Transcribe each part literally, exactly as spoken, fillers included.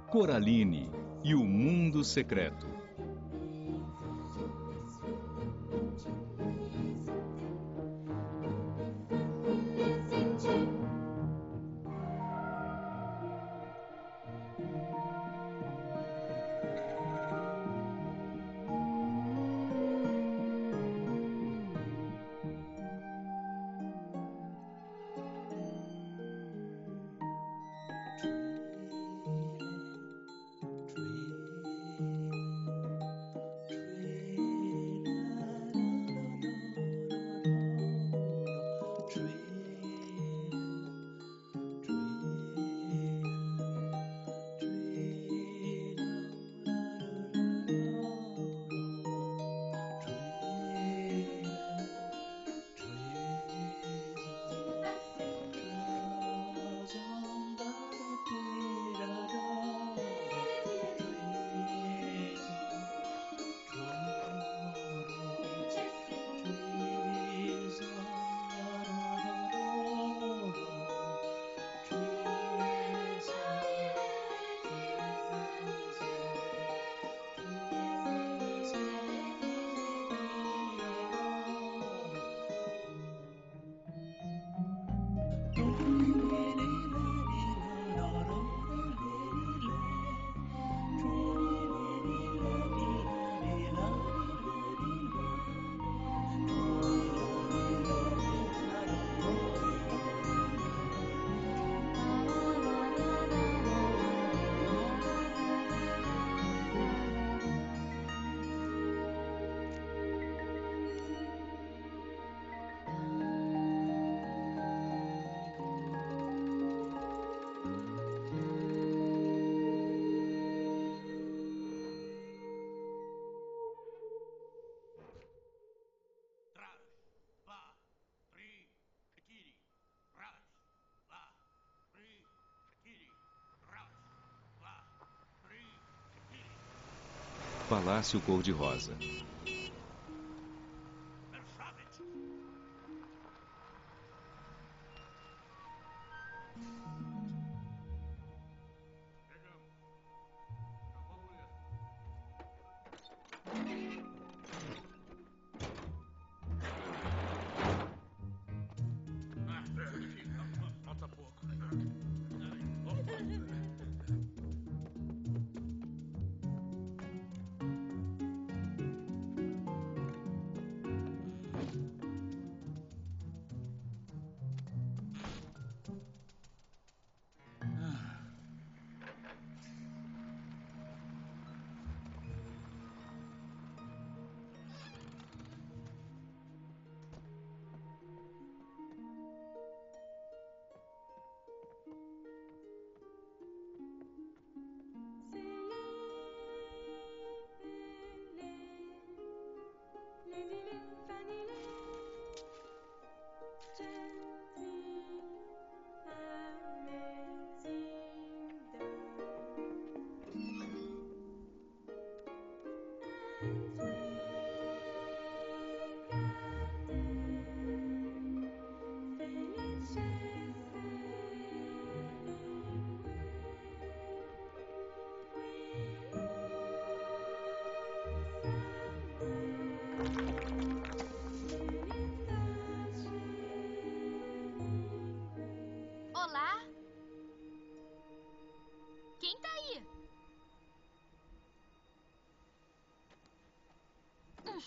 Coraline e o Mundo Secreto. Palácio Cor-de-Rosa. Falta pouco. Olá? Quem tá aí? Hum.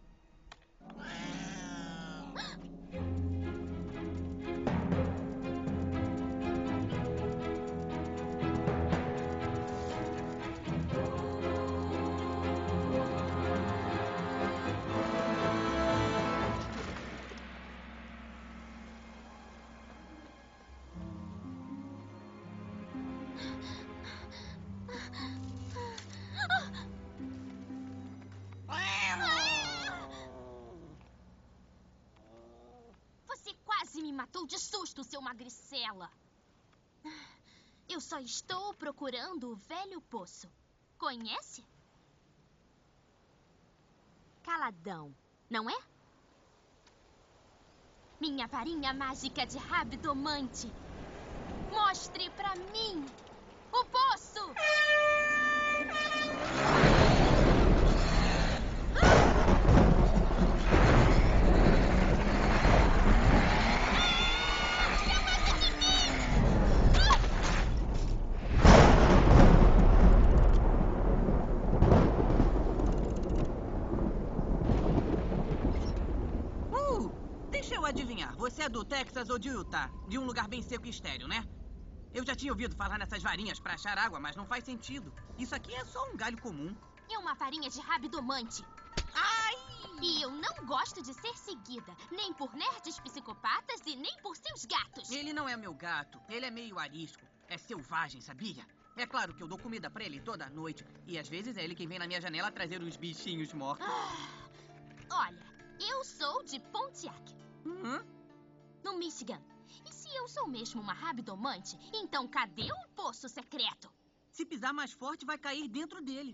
Você quase me matou de susto, seu magricela. Eu só estou procurando o velho poço. Conhece? Caladão, não é? Minha varinha mágica de rabdomante. Mostre pra mim. O poço! Deixa eu adivinhar, você é do Texas ou de Utah? De um lugar bem seco e estéril, né? Eu já tinha ouvido falar nessas varinhas pra achar água, mas não faz sentido. Isso aqui é só um galho comum. É uma farinha de rabidomante. Ai! E eu não gosto de ser seguida, nem por nerds psicopatas e nem por seus gatos. Ele não é meu gato, ele é meio arisco. É selvagem, sabia? É claro que eu dou comida pra ele toda noite. E às vezes é ele quem vem na minha janela trazer uns bichinhos mortos. Ah, olha, eu sou de Pontiac, Uhum. no Michigan. E se eu sou mesmo uma rabidomante, então cadê o poço secreto? Se pisar mais forte, vai cair dentro dele.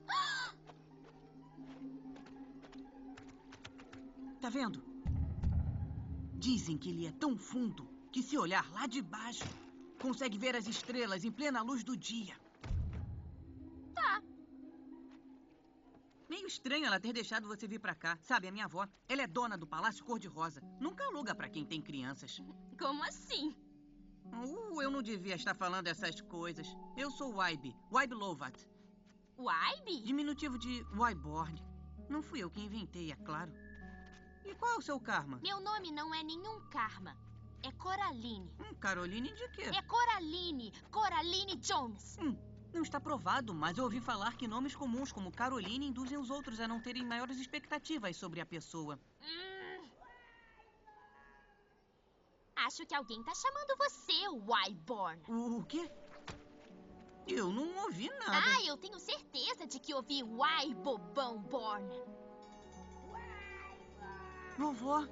Tá vendo? Dizem que ele é tão fundo que se olhar lá de baixo, consegue ver as estrelas em plena luz do dia. Tá. Meio estranho ela ter deixado você vir pra cá. Sabe, a minha avó, ela é dona do Palácio Cor-de-Rosa. Nunca aluga pra quem tem crianças. Como assim? Uh, eu não devia estar falando essas coisas. Eu sou Wybe, Wybe Lovat. Wybe? Diminutivo de Wyborn. Não fui eu que inventei, é claro. E qual é o seu karma? Meu nome não é nenhum karma. É Coraline. Hum, Caroline de quê? É Coraline. Coraline Jones. Hum, não está provado, mas eu ouvi falar que nomes comuns como Caroline induzem os outros a não terem maiores expectativas sobre a pessoa. Hum. Acho que alguém tá chamando você, Wyborn. O, o quê? Eu não ouvi nada. Ah, eu tenho certeza de que ouvi Wy Bobão Born. Vovó.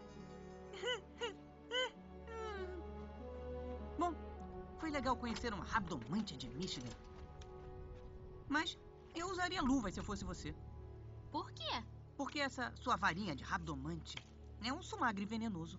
Bom, foi legal conhecer uma rabdomante de Michigan. Mas eu usaria luvas se eu fosse você. Por quê? Porque essa sua varinha de rabdomante é um sumagre venenoso.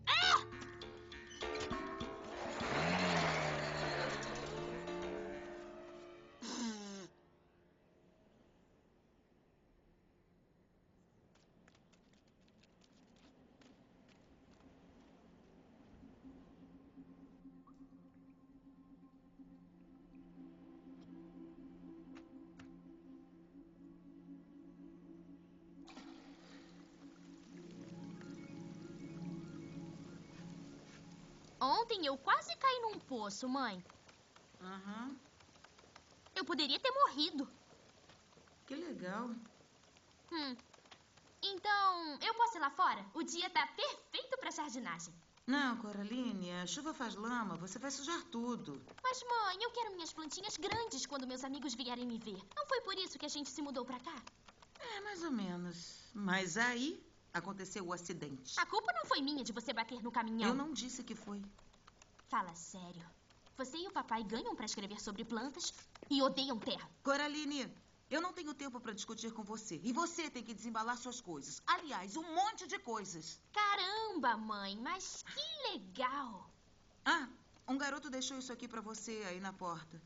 Ontem eu quase caí num poço, mãe. Aham, Eu poderia ter morrido. que legal. Hum. Então, eu posso ir lá fora? O dia tá perfeito pra jardinagem. Não, Coraline, a chuva faz lama, você vai sujar tudo. Mas, mãe, eu quero minhas plantinhas grandes quando meus amigos vierem me ver. Não foi por isso que a gente se mudou pra cá? É, mais ou menos. Mas aí aconteceu o acidente. A culpa não foi minha de você bater no caminhão. Eu não disse que foi. Fala sério. Você e o papai ganham pra escrever sobre plantas e odeiam terra. Coraline, eu não tenho tempo para discutir com você. E você tem que desembalar suas coisas. Aliás, um monte de coisas. Caramba, mãe, mas que legal. Ah, um garoto deixou isso aqui para você aí na porta.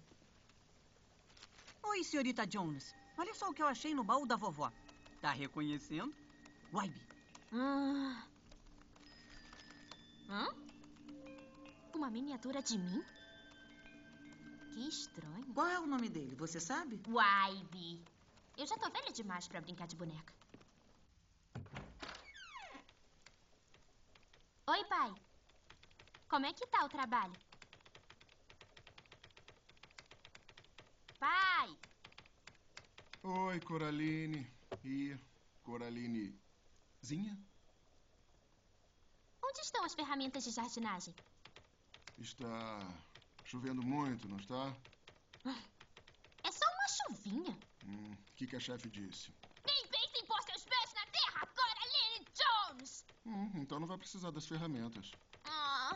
Oi, senhorita Jones. Olha só o que eu achei no baú da vovó. Tá reconhecendo? Wybe. Hum. Hã? Uma miniatura de mim? Que estranho. Qual é o nome dele, você sabe? Wybe. Eu já tô velha demais pra brincar de boneca. Oi, pai. Como é que tá o trabalho? Pai! Oi, Coraline. E Coralinezinha? Onde estão as ferramentas de jardinagem? Está chovendo muito, não está? É só uma chuvinha. Hum, o que, que a chefe disse? Nem pense em pôr seus pés na terra, Coraline Jones! Hum, então não vai precisar das ferramentas. Ah.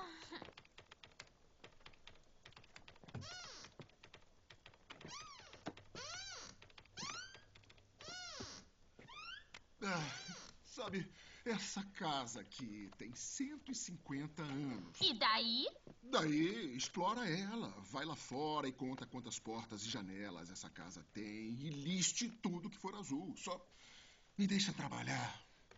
Ah, sabe, Essa casa aqui tem cento e cinquenta anos. E daí? Daí, explora ela. Vai lá fora e conta quantas portas e janelas essa casa tem e liste tudo que for azul. Só me deixa trabalhar.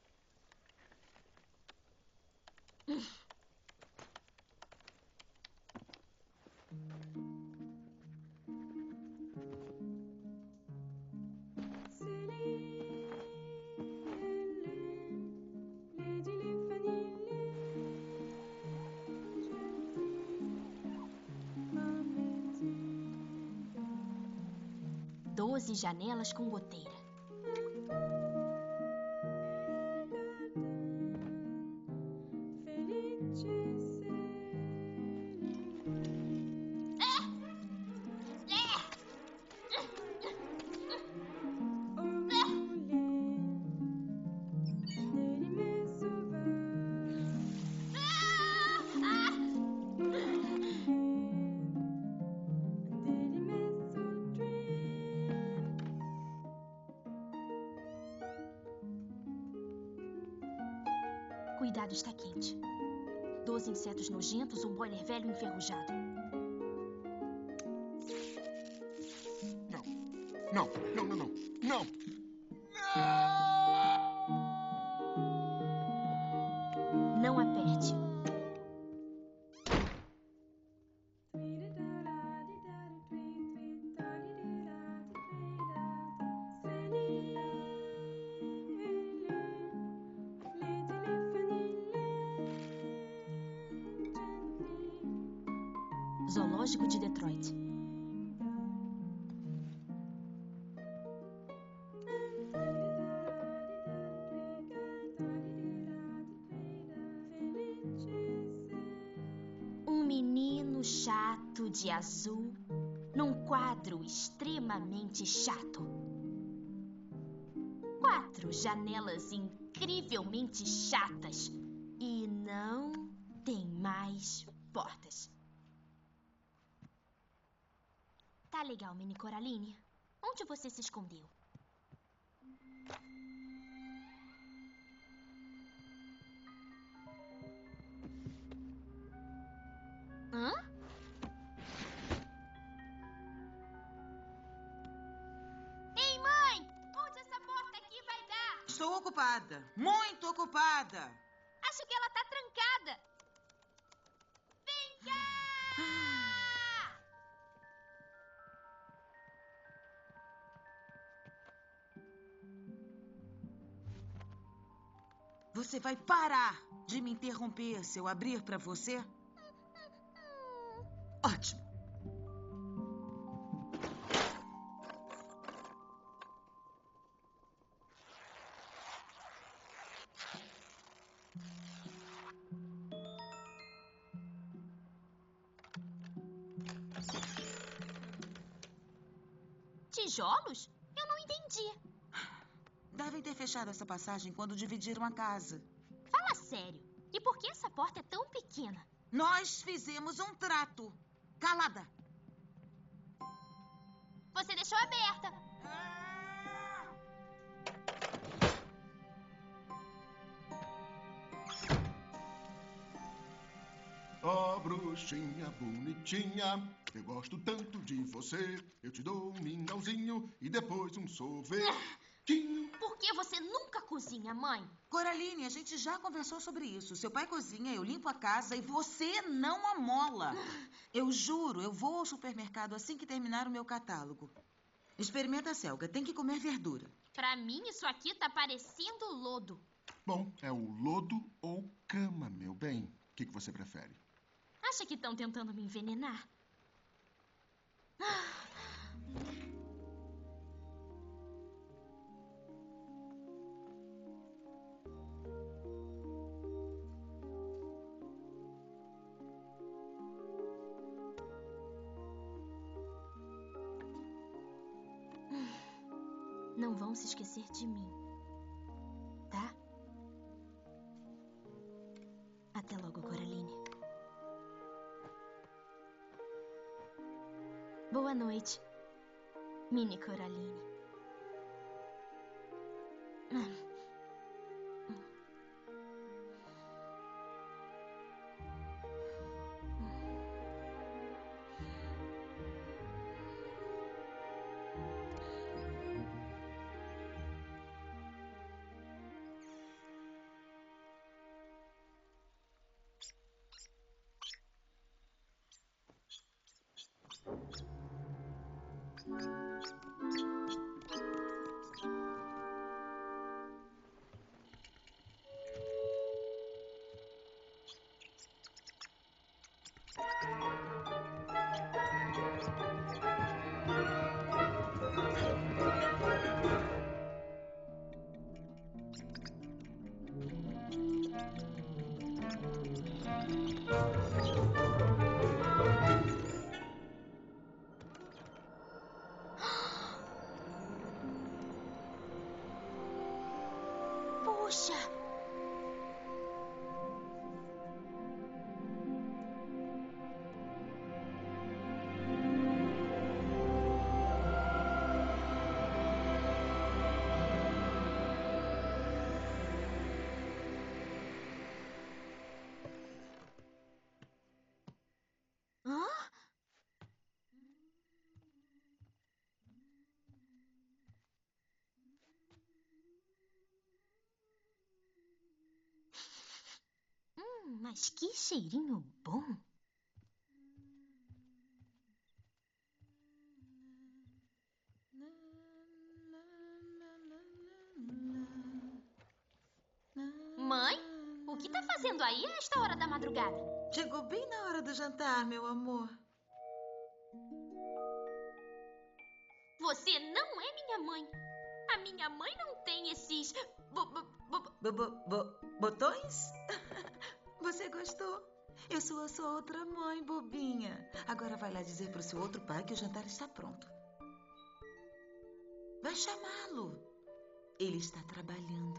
Doze janelas com goteira. Cuidado, está quente. Doze insetos nojentos, um boiler velho enferrujado. Não, não, não, não, não, não! Não aperte. Zoológico de Detroit. Um menino chato de azul num quadro extremamente chato. Quatro janelas incrivelmente chatas e não tem mais portas. Tá legal, Mini Coraline. Onde você se escondeu? Hã? Ei, mãe! Onde essa porta aqui vai dar? Estou ocupada. Muito ocupada. Acho que ela tá trancada. Vem cá! Você vai parar de me interromper se eu abrir para você? Ótimo. Tijolos? Eu não entendi. Devem ter fechado essa passagem quando dividiram a casa. Fala sério. E por que essa porta é tão pequena? Nós fizemos um trato. Calada. Você deixou aberta. Ó, bruxinha bonitinha, eu gosto tanto de você. Eu te dou um mingauzinho e depois um sorvetinho. Por que você nunca cozinha, mãe? Coraline, a gente já conversou sobre isso. Seu pai cozinha, eu limpo a casa e você não amola. Eu juro, eu vou ao supermercado assim que terminar o meu catálogo. Experimenta, Selga. Tem que comer verdura. Pra mim, isso aqui tá parecendo lodo. Bom, é o lodo ou cama, meu bem. O que, que você prefere? Acha que estão tentando me envenenar? Não vão se esquecer de mim, tá? Até logo, Coraline. Boa noite, Mini Coraline. Puxa! Hã? Hum, mas que cheirinho bom. Mãe, o que tá fazendo aí a esta hora da madrugada? Chegou bem na hora do jantar, meu amor. Você não é minha mãe. A minha mãe não tem esses... bo- bo- bo- Bo- bo- bo- botões? Você gostou? Eu sou a sua outra mãe, bobinha. Agora vai lá dizer pro seu outro pai que o jantar está pronto. Vai chamá-lo. Ele está trabalhando.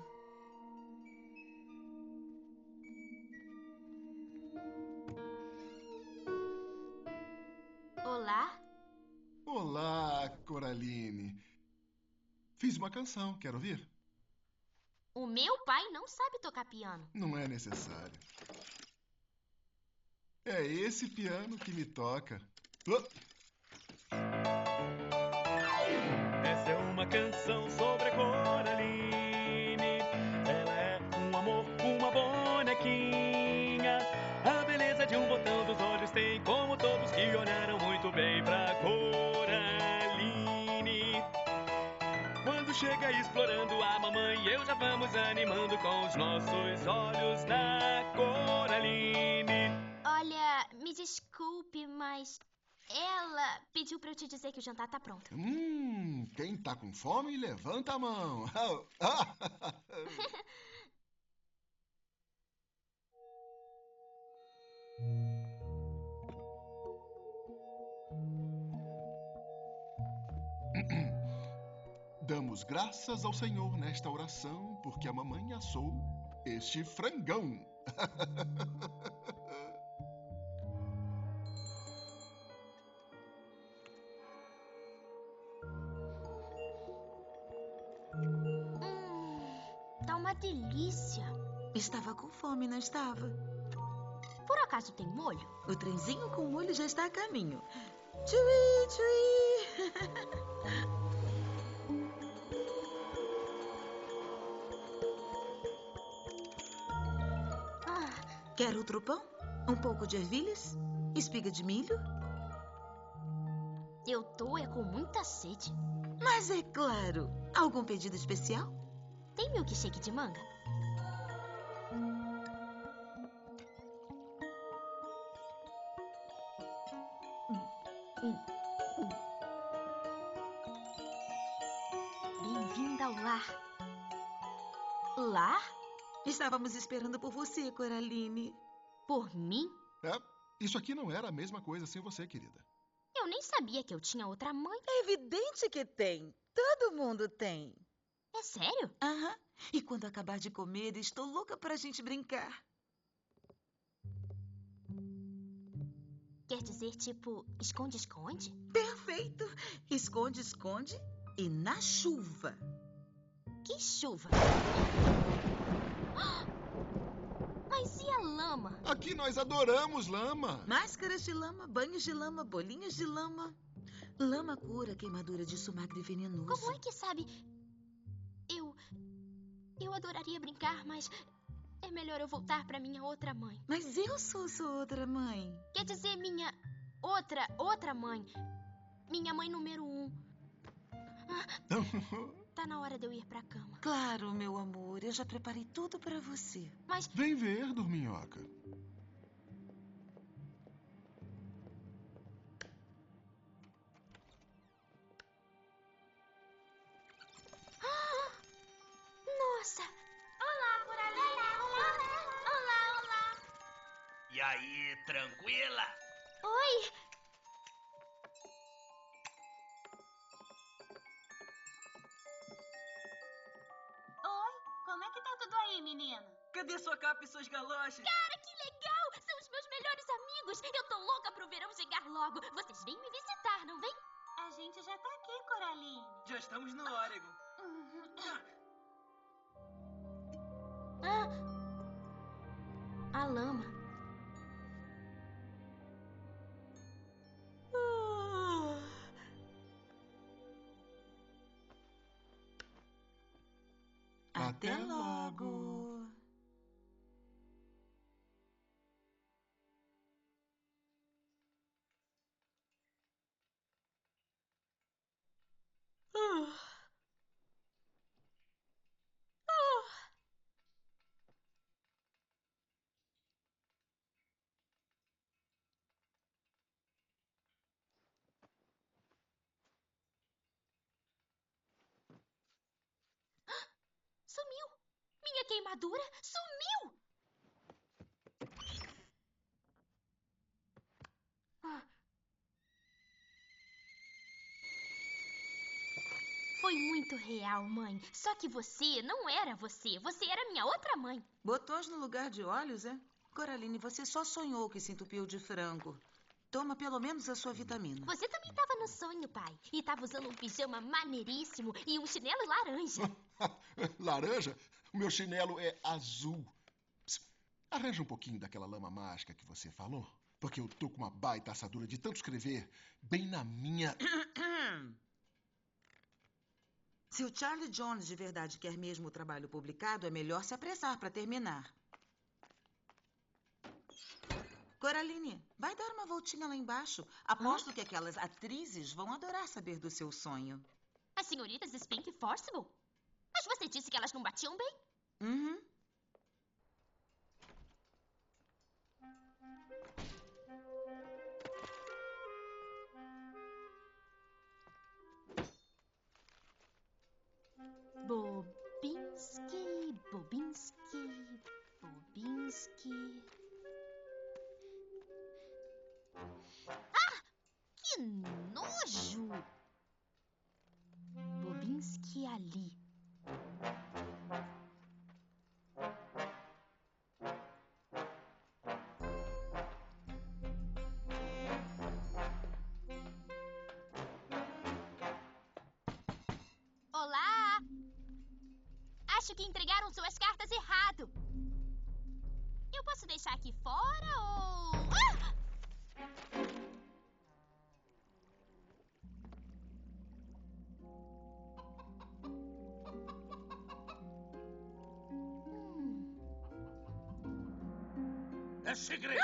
Olá? Olá, Coraline. Fiz uma canção, quer ouvir? O meu pai não sabe tocar piano. Não é necessário. É esse piano que me toca. Oh! Essa é uma canção sobre a Coraline. Ela é um amor, uma bonequinha. A beleza de um botão dos olhos tem, como todos que olharam muito bem pra Coraline. Quando chega explorando a mamãe, eu já vamos animando com os nossos olhos na Coraline. Olha, me desculpe, mas ela pediu pra eu te dizer que o jantar tá pronto. Hum, quem tá com fome, levanta a mão. Damos graças ao Senhor nesta oração, porque a mamãe assou este frangão. Hum, tá uma delícia. Estava com fome, não estava? Por acaso tem molho? O trenzinho com molho já está a caminho. Tchui, tchui. Ah, Quer outro pão? Um pouco de ervilhas? Espiga de milho? eu tô é com muita sede. Mas é claro. Algum pedido especial? Tem milkshake de manga? Bem-vinda ao lar. Lar? Estávamos esperando por você, Coraline. Por mim? É, isso aqui não era a mesma coisa sem você, querida. Eu nem sabia que eu tinha outra mãe. É evidente que tem. Todo mundo tem. É sério? Aham. E quando acabar de comer, estou louca pra gente brincar. Quer dizer, tipo, esconde-esconde? Perfeito. Esconde, esconde e na chuva. Que chuva! Mas e a lama? Aqui nós adoramos lama. Máscaras de lama, banhos de lama, bolinhos de lama. Lama cura queimadura de sumaco venenoso. Como é que sabe? Eu. Eu adoraria brincar, mas é melhor eu voltar pra minha outra mãe. Mas eu sou sua outra mãe. Quer dizer, minha outra, outra mãe. Minha mãe número um. Tá na hora de eu ir pra cama. Claro, meu amor. Eu já preparei tudo pra você. Mas Vem ver, dorminhoca. nossa! Olá, Coraline! Olá, olá, olá! E aí, tranquila? Oi! Oi, como é que tá tudo aí, Cadê sua capa e suas galochas? Cara, que legal! São os meus melhores amigos! Eu tô louca pro verão chegar logo. Vocês vêm me visitar, não vem? A gente já tá aqui, Coraline. Já estamos no Oregon. Ah! A lama. Até logo. Sumiu! Minha queimadura sumiu! Ah. Foi muito real, mãe. Só que você não era você. Você era minha outra mãe. Botões no lugar de olhos, é? Coraline, você só sonhou que se entupiu de frango. Toma pelo menos a sua vitamina. Você também estava no sonho, pai. E estava usando um pijama maneiríssimo e um chinelo laranja. Laranja? O meu chinelo é azul. Psst, arranja um pouquinho daquela lama mágica que você falou. Porque eu tô com uma baita assadura de tanto escrever bem na minha... Se o Charlie Jones de verdade quer mesmo o trabalho publicado, é melhor se apressar para terminar. Coraline, vai dar uma voltinha lá embaixo. Aposto que aquelas atrizes vão adorar saber do seu sonho. As senhoritas Spink e Forcible? Mas você disse que elas não batiam bem? Uhum. Bobinski, Bobinski, Bobinski... Ah! Que nojo! Bobinski ali. Olá! Acho que entregaram suas cartas errado. Eu posso deixar aqui fora ou... Ah! É segredo.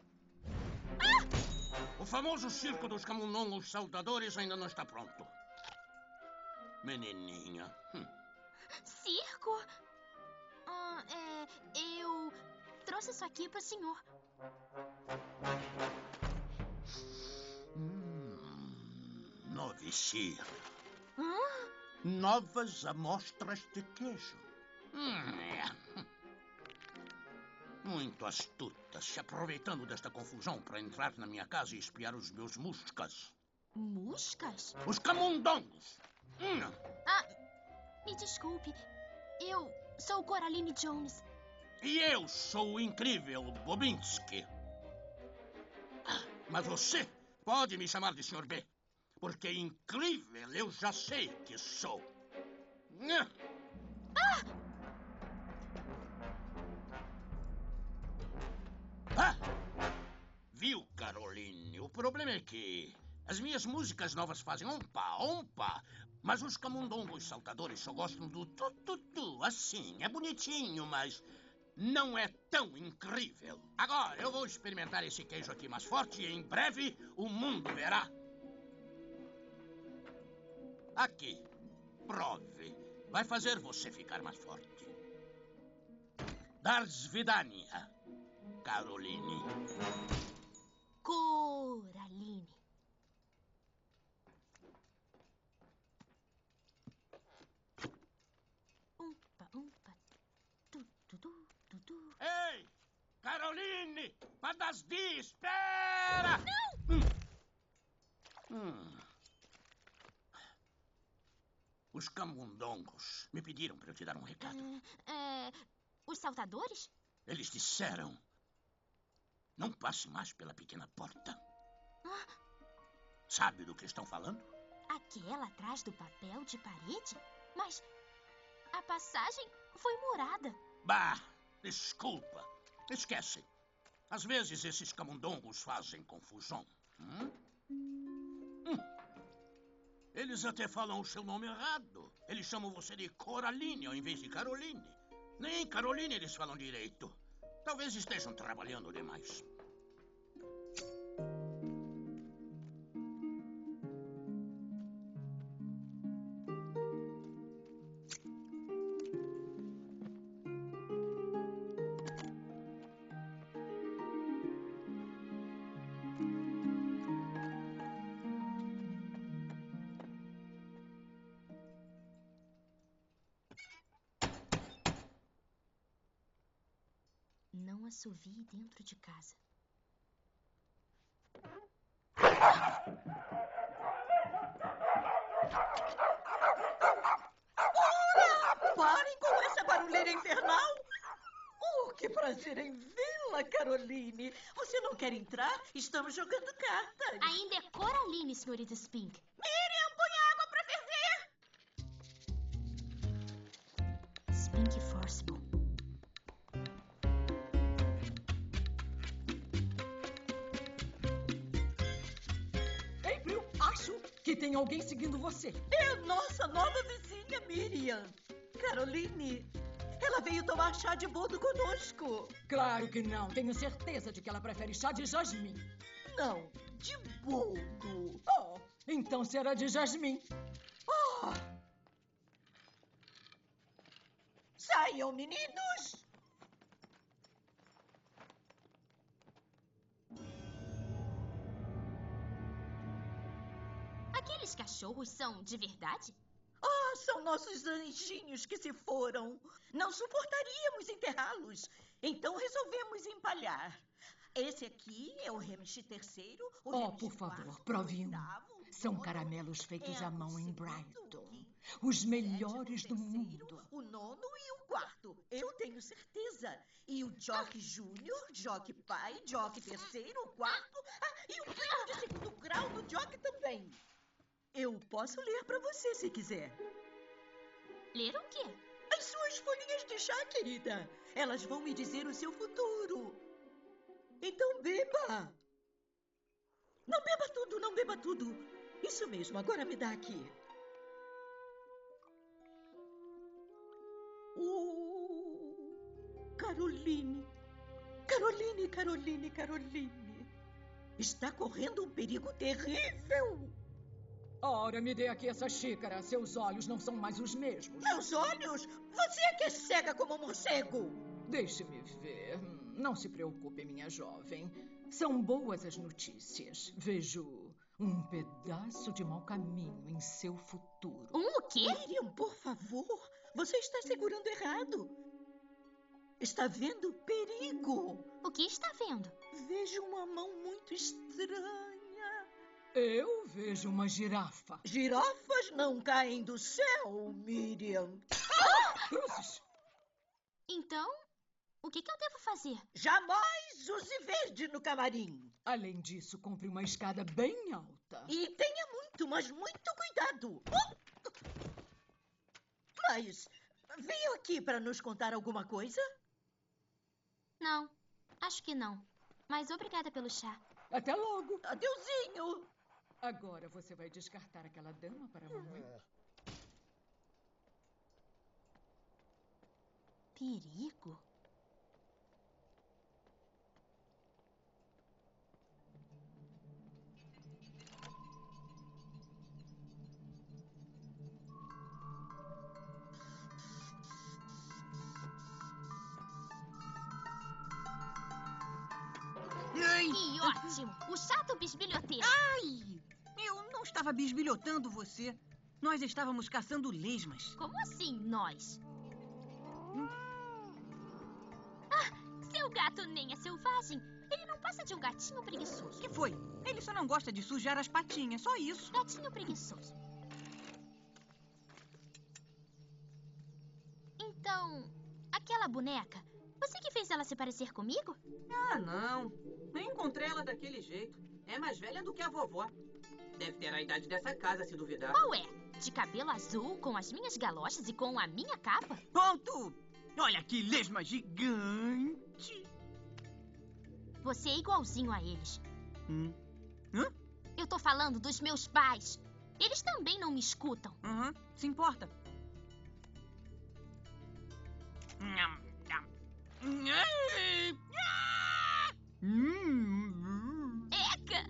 O famoso circo dos camundongos saltadores ainda não está pronto. Menininha. Hum. Circo? Ah, é... Eu trouxe isso aqui pro senhor. Hum, Novicia. Hã? Novas amostras de queijo. Hum, é. Muito astuta, se aproveitando desta confusão para entrar na minha casa e espiar os meus muscas. Muscas? Os camundongos. Hum. Ah, me desculpe. Eu sou Coraline Jones. E eu sou o incrível Bobinski. Mas você pode me chamar de senhor B, porque incrível eu já sei que sou. Ah! Ah! Viu, Caroline? O problema é que as minhas músicas novas fazem ompa, ompa, mas os camundongos saltadores só gostam do tu-tu-tu. Assim, é bonitinho, mas não é tão incrível. Agora, eu vou experimentar esse queijo aqui mais forte e em breve o mundo verá. Aqui, prove. Vai fazer você ficar mais forte. Darsvidania. Caroline. Coraline. Umpa, umpa. Tu, tu, tu, tu, tu. Ei! Caroline! Padasdi, espera! Não! Hum. Hum. Os camundongos me pediram para eu te dar um recado. É, é, Os saltadores? Eles disseram... Não passe mais pela pequena porta. Ah, Sabe do que estão falando? aquela atrás do papel de parede? Mas a passagem foi murada. Bah, desculpa. Esquece. Às vezes esses camundongos fazem confusão. Hum? Hum. Eles até falam o seu nome errado. Eles chamam você de Coraline ao invés de Caroline. Nem Caroline eles falam direito. Talvez estejam trabalhando demais. Não assovie dentro de casa. Parem com essa barulheira infernal! Oh, que prazer em vê-la, Caroline! Você não quer entrar? Estamos jogando cartas. Ainda é Coraline, senhorita Spink. Miriam, põe água pra ferver! Spink Forcible. April, acho que tem alguém seguindo você. É a nossa nova vizinha, Miriam. Caroline, ela veio tomar chá de boldo conosco. Claro que não. Tenho certeza de que ela prefere chá de jasmim. Não, de boldo. Oh, então será de jasmim. Oh. Saiam, meninos! Aqueles cachorros são de verdade? Ah, são nossos anjinhos que se foram. Não suportaríamos enterrá-los. Então resolvemos empalhar. Esse aqui é o Hamish terceiro, o Oh, Hamish por favor, quarto, prove o um. oitavo, o São nono, caramelos feitos é à o mão em segundo, Brighton. o quinto, Os o melhores sétimo, do o terceiro, mundo. o nono e o quarto. Eu tenho certeza. E o Jock Júnior, Jock Pai, Jock terceiro, o quarto. Ah, e o prêmio de segundo grau do Jock também. Eu posso ler para você se quiser. Ler o quê? As suas folhinhas de chá, querida. Elas vão me dizer o seu futuro. Então beba. Não beba tudo, não beba tudo. Isso mesmo, agora me dá aqui. Oh, Caroline. Caroline, Caroline, Caroline. Está correndo um perigo terrível. Ora, me dê aqui essa xícara. Seus olhos não são mais os mesmos. Meus olhos? Você é que é cega como um morcego. Deixe-me ver. Não se preocupe, minha jovem. São boas as notícias. Vejo um pedaço de mau caminho em seu futuro. Um o quê? Miriam, por favor. Você está segurando errado. Está vendo perigo. O que está vendo? Vejo uma mão muito estranha. Eu vejo uma girafa. Girafas não caem do céu, Miriam. Cruzes! Então, o que, que eu devo fazer? Jamais use verde no camarim. Além disso, compre uma escada bem alta. E tenha muito, mas muito cuidado. Mas veio aqui para nos contar alguma coisa? Não, acho que não. Mas obrigada pelo chá. Até logo. Adeuzinho. Agora você vai descartar aquela dama para a mamãe? Perigo? Que ótimo! O chá do bisbilhoteiro. Ai! Eu não estava bisbilhotando você. Nós estávamos caçando lesmas. Como assim, nós? Ah, seu gato nem é selvagem. Ele não passa de um gatinho preguiçoso. O que foi? Ele só não gosta de sujar as patinhas, só isso. Gatinho preguiçoso. Então, Aquela boneca, você que fez ela se parecer comigo? Ah, não. Nem encontrei ela daquele jeito. É mais velha do que a vovó. Deve ter a idade dessa casa, se duvidar. Qual é? De cabelo azul, com as minhas galochas e com a minha capa? Ponto! Olha que lesma gigante! Você é igualzinho a eles. Hum. Hã? Eu tô falando dos meus pais. Eles também não me escutam. Uhum. Se importa. Nham, nham. Hum. Eca!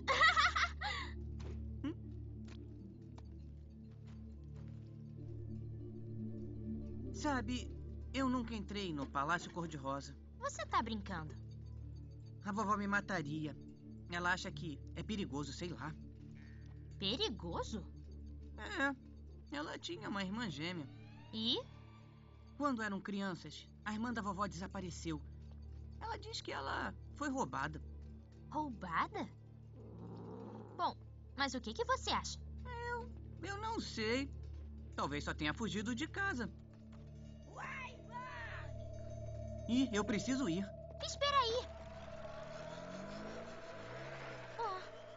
Sabe, eu nunca entrei no Palácio Cor-de-Rosa. Você tá brincando? A vovó me mataria. Ela acha que é perigoso, sei lá. Perigoso? É, ela tinha uma irmã gêmea. E? Quando eram crianças, a irmã da vovó desapareceu. Ela diz que ela foi roubada. Roubada? Bom, mas o que, que você acha? Eu, eu não sei. Talvez só tenha fugido de casa. Ih, eu preciso ir. Espera aí. Oh.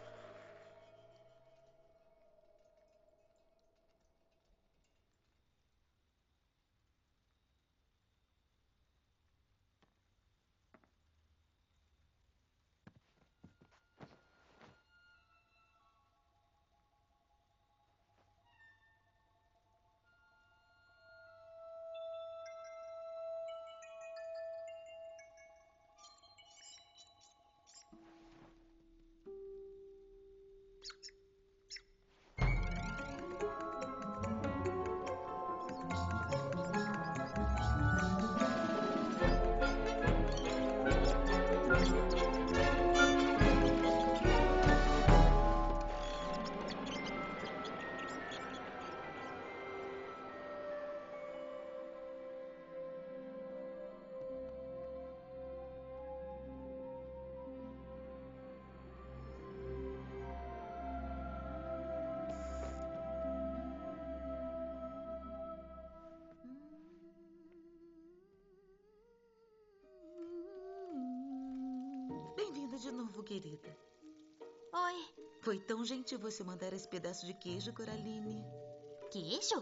Bem-vinda de novo, querida. Oi. Foi tão gentil você mandar esse pedaço de queijo, Coraline. Queijo?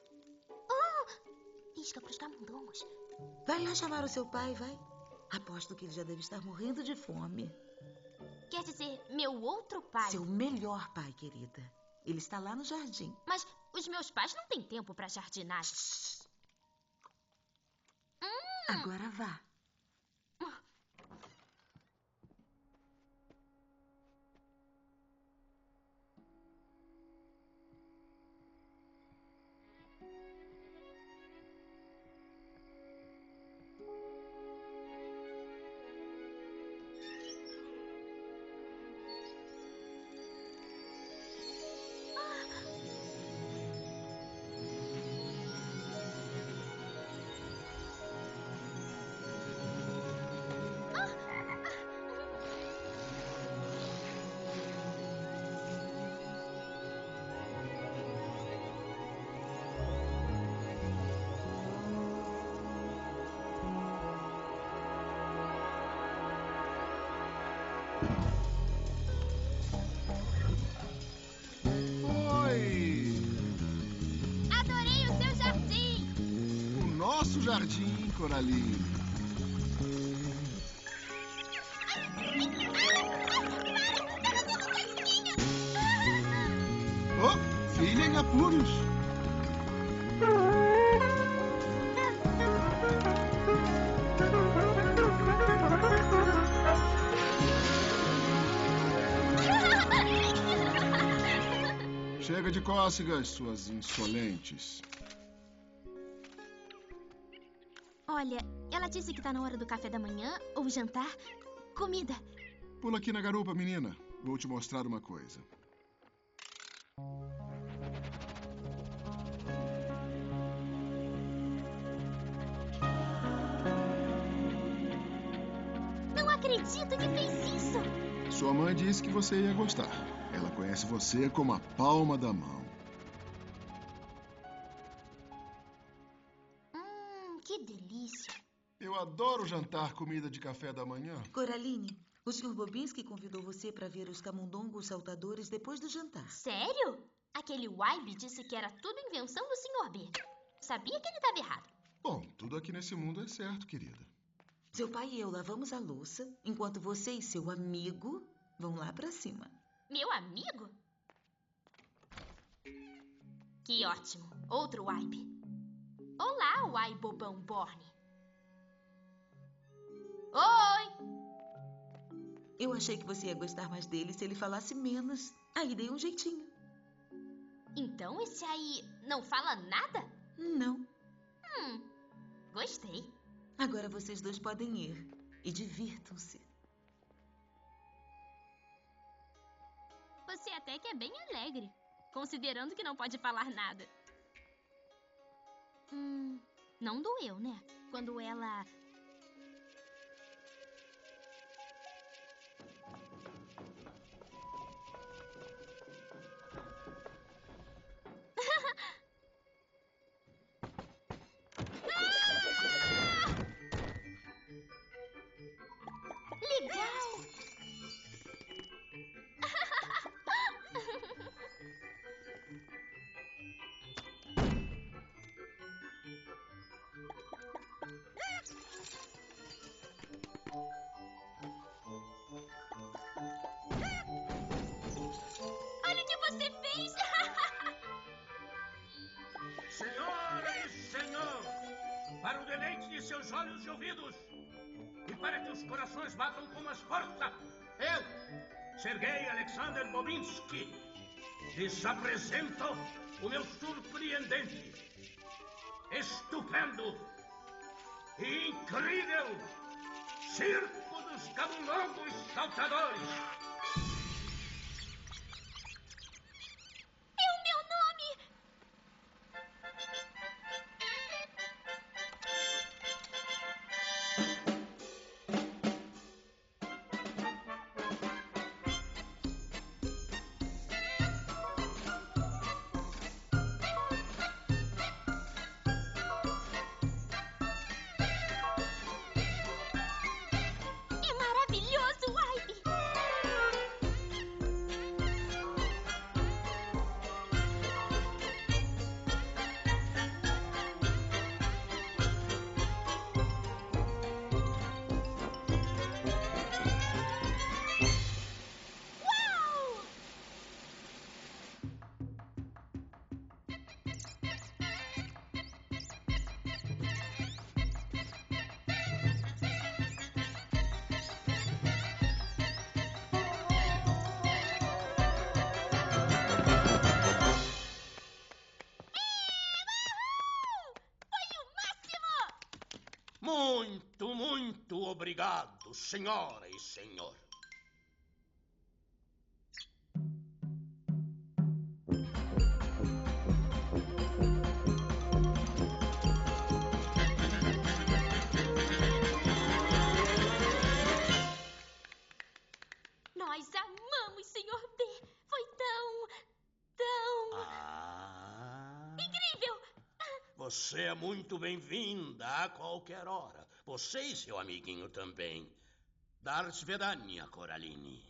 Oh! Isca pros camundongos. Vai lá chamar o seu pai, vai. Aposto que ele já deve estar morrendo de fome. Quer dizer, meu outro pai? Seu melhor pai, querida. Ele está lá no jardim. Mas os meus pais não têm tempo pra jardinagem. Hum. Agora vá. Nosso jardim, Coraline. Oh, filha em apuros. Chega de cócegas, suas insolentes. Olha, ela disse que tá na hora do café da manhã ou jantar. Comida. Pula aqui na garupa, menina. Vou te mostrar uma coisa. Não acredito que fez isso! Sua mãe disse que você ia gostar. Ela conhece você como a palma da mão. Hum, que delícia. Eu adoro jantar comida de café da manhã. Coraline, o senhor Bobinski convidou você para ver os camundongos saltadores depois do jantar. Sério? Aquele Waibe disse que era tudo invenção do senhor B. Sabia que ele estava errado. Bom, tudo aqui nesse mundo é certo, querida. Seu pai e eu lavamos a louça, enquanto você e seu amigo vão lá para cima. Meu amigo? Que ótimo. Outro Waibe. Olá, Waibobão Borne. Oi! Eu achei que você ia gostar mais dele se ele falasse menos. Aí dei um jeitinho. Então esse aí não fala nada? Não. Hum, gostei. Agora vocês dois podem ir. E divirtam-se. Você até que é bem alegre, considerando que não pode falar nada. Hum, não doeu, né? Quando ela... Legal! Olha o que você fez! Senhora e senhor, para o deleite de seus olhos e ouvidos, e para que os corações batam com mais força, eu, Sergei Alexander Bobinski, lhes apresento o meu surpreendente, estupendo e incrível Circo dos Camundongos Saltadores. É o meu nome! É maravilhoso, Waibe! Uau! Foi o máximo! Muito, muito obrigado, senhora e senhor. Nós amamos, senhor B. Foi tão... tão... Ah, incrível! você é muito bem-vinda a qualquer hora. Você e seu amiguinho também. Dar svedania, Coraline.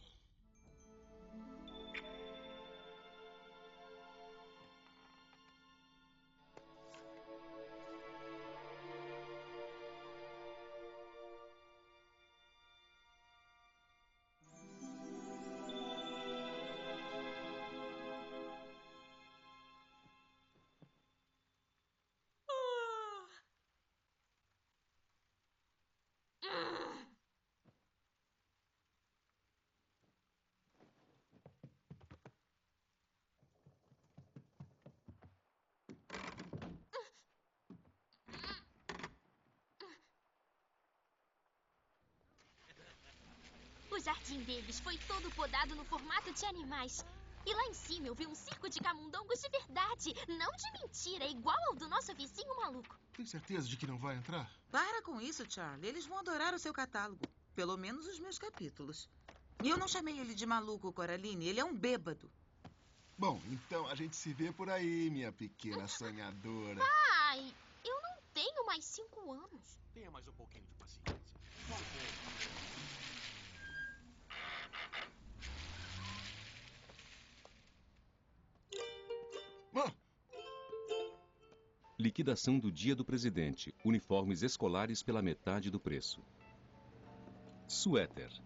O jardim deles foi todo podado no formato de animais. E lá em cima eu vi um circo de camundongos de verdade, não de mentira, igual ao do nosso vizinho maluco. Tem certeza de que não vai entrar? Para com isso, Charlie. Eles vão adorar o seu catálogo. Pelo menos os meus capítulos. E eu não chamei ele de maluco, Coraline. Ele é um bêbado. Bom, então a gente se vê por aí, minha pequena sonhadora. Pai, eu não tenho mais cinco anos. Tenha mais um pouquinho de paciência. Mãe! Liquidação do Dia do Presidente. Uniformes escolares pela metade do preço. Suéter.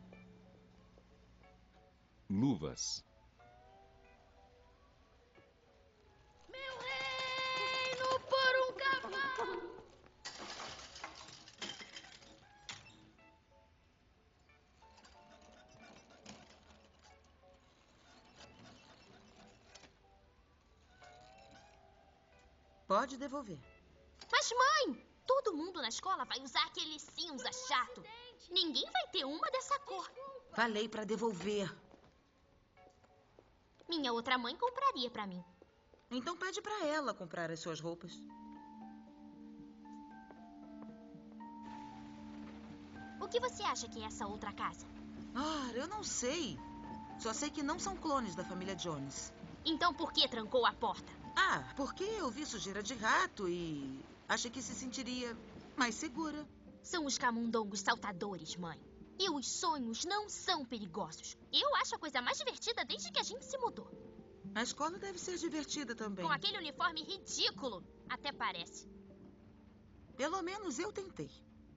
Luvas. Meu reino por um cavalo! Pode devolver. Mas, mãe, todo mundo na escola vai usar aquele cinza chato. Ninguém vai ter uma dessa cor. Falei pra devolver. Minha outra mãe compraria pra mim. Então pede pra ela comprar as suas roupas. O que você acha que é essa outra casa? Ah, eu não sei. Só sei que não são clones da família Jones. Então por que trancou a porta? Ah, porque eu vi sujeira de rato e achei que se sentiria mais segura. São os camundongos saltadores, mãe. E os sonhos não são perigosos. Eu acho a coisa mais divertida desde que a gente se mudou. A escola deve ser divertida também. Com aquele uniforme ridículo, até parece. Pelo menos eu tentei.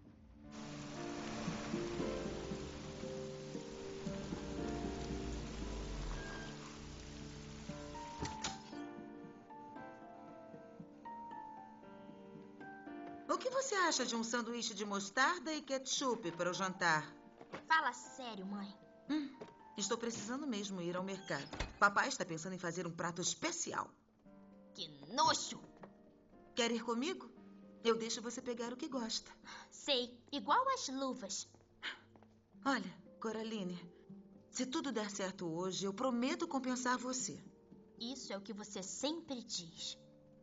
O que você acha de um sanduíche de mostarda e ketchup para o jantar? Fala sério, mãe. Hum, estou precisando mesmo ir ao mercado. Papai está pensando em fazer um prato especial. Que nojo! Quer ir comigo? Eu deixo você pegar o que gosta. Sei, igual as luvas. Olha, Coraline, se tudo der certo hoje, eu prometo compensar você. Isso é o que você sempre diz.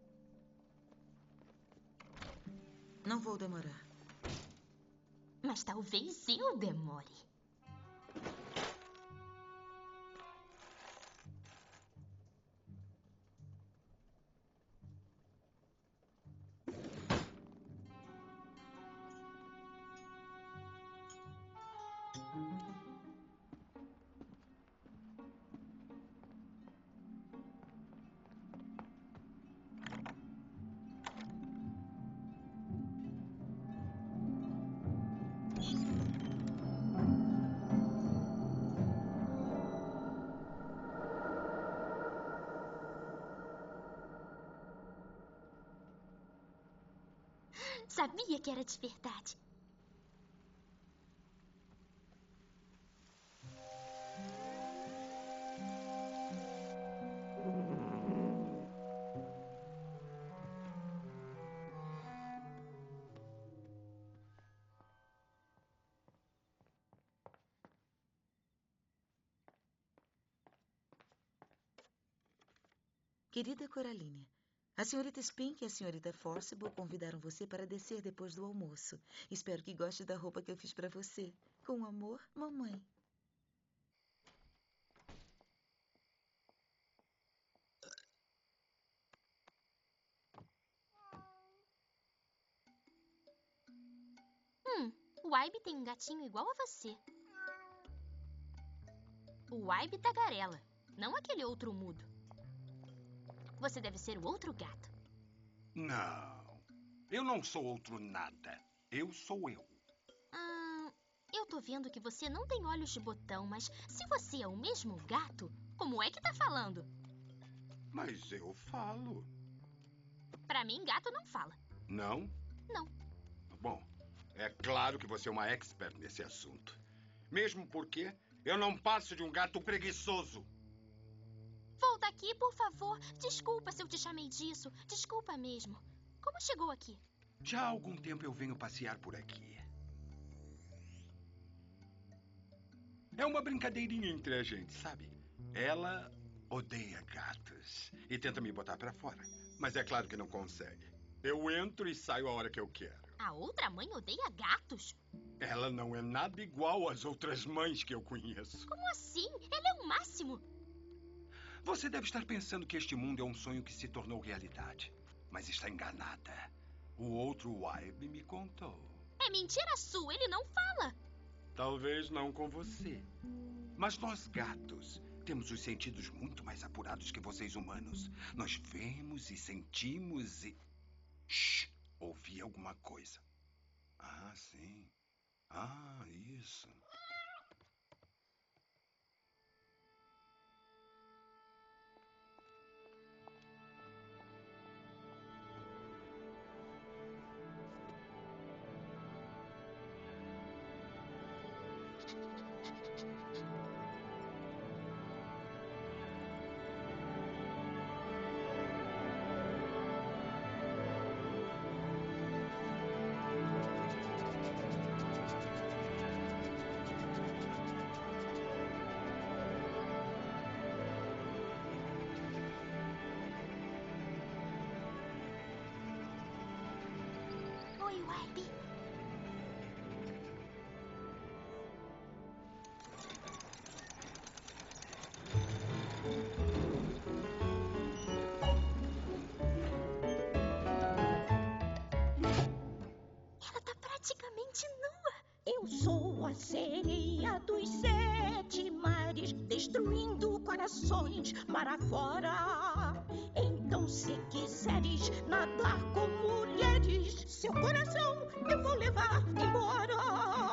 Não vou demorar. Mas talvez eu demore. Sabia que era de verdade. Querida Coraline, a senhorita Spink e a senhorita Forcible convidaram você para descer depois do almoço. Espero que goste da roupa que eu fiz para você. Com amor, mamãe. Hum, o Aibe tem um gatinho igual a você. O Aibe tagarela, não aquele outro mudo. Você deve ser o outro gato. Não, eu não sou outro nada. Eu sou eu. Hum, eu tô vendo que você não tem olhos de botão, mas se você é o mesmo gato, como é que tá falando? Mas eu falo. Pra mim, gato não fala. Não? Não. Bom, é claro que você é uma expert nesse assunto. Mesmo porque eu não passo de um gato preguiçoso. Volta aqui, por favor. Desculpa se eu te chamei disso. Desculpa mesmo. Como chegou aqui? Já há algum tempo eu venho passear por aqui. É uma brincadeirinha entre a gente, sabe? Ela odeia gatos e tenta me botar pra fora. Mas é claro que não consegue. Eu entro e saio a hora que eu quero. A outra mãe odeia gatos? Ela não é nada igual às outras mães que eu conheço. Como assim? Ela é o máximo. Você deve estar pensando que este mundo é um sonho que se tornou realidade. Mas está enganada. O outro Wybe me contou. É mentira sua, ele não fala. Talvez não com você. Mas nós, gatos, temos os sentidos muito mais apurados que vocês humanos. Nós vemos e sentimos e... Shhh! Ouvi alguma coisa. Ah, sim. Ah, isso. Oi, Wybe. Ela tá praticamente nua. Eu sou a sereia dos sete mares, destruindo corações mar afora. Então, se quiseres nadar com mulheres, seu coração eu vou levar embora.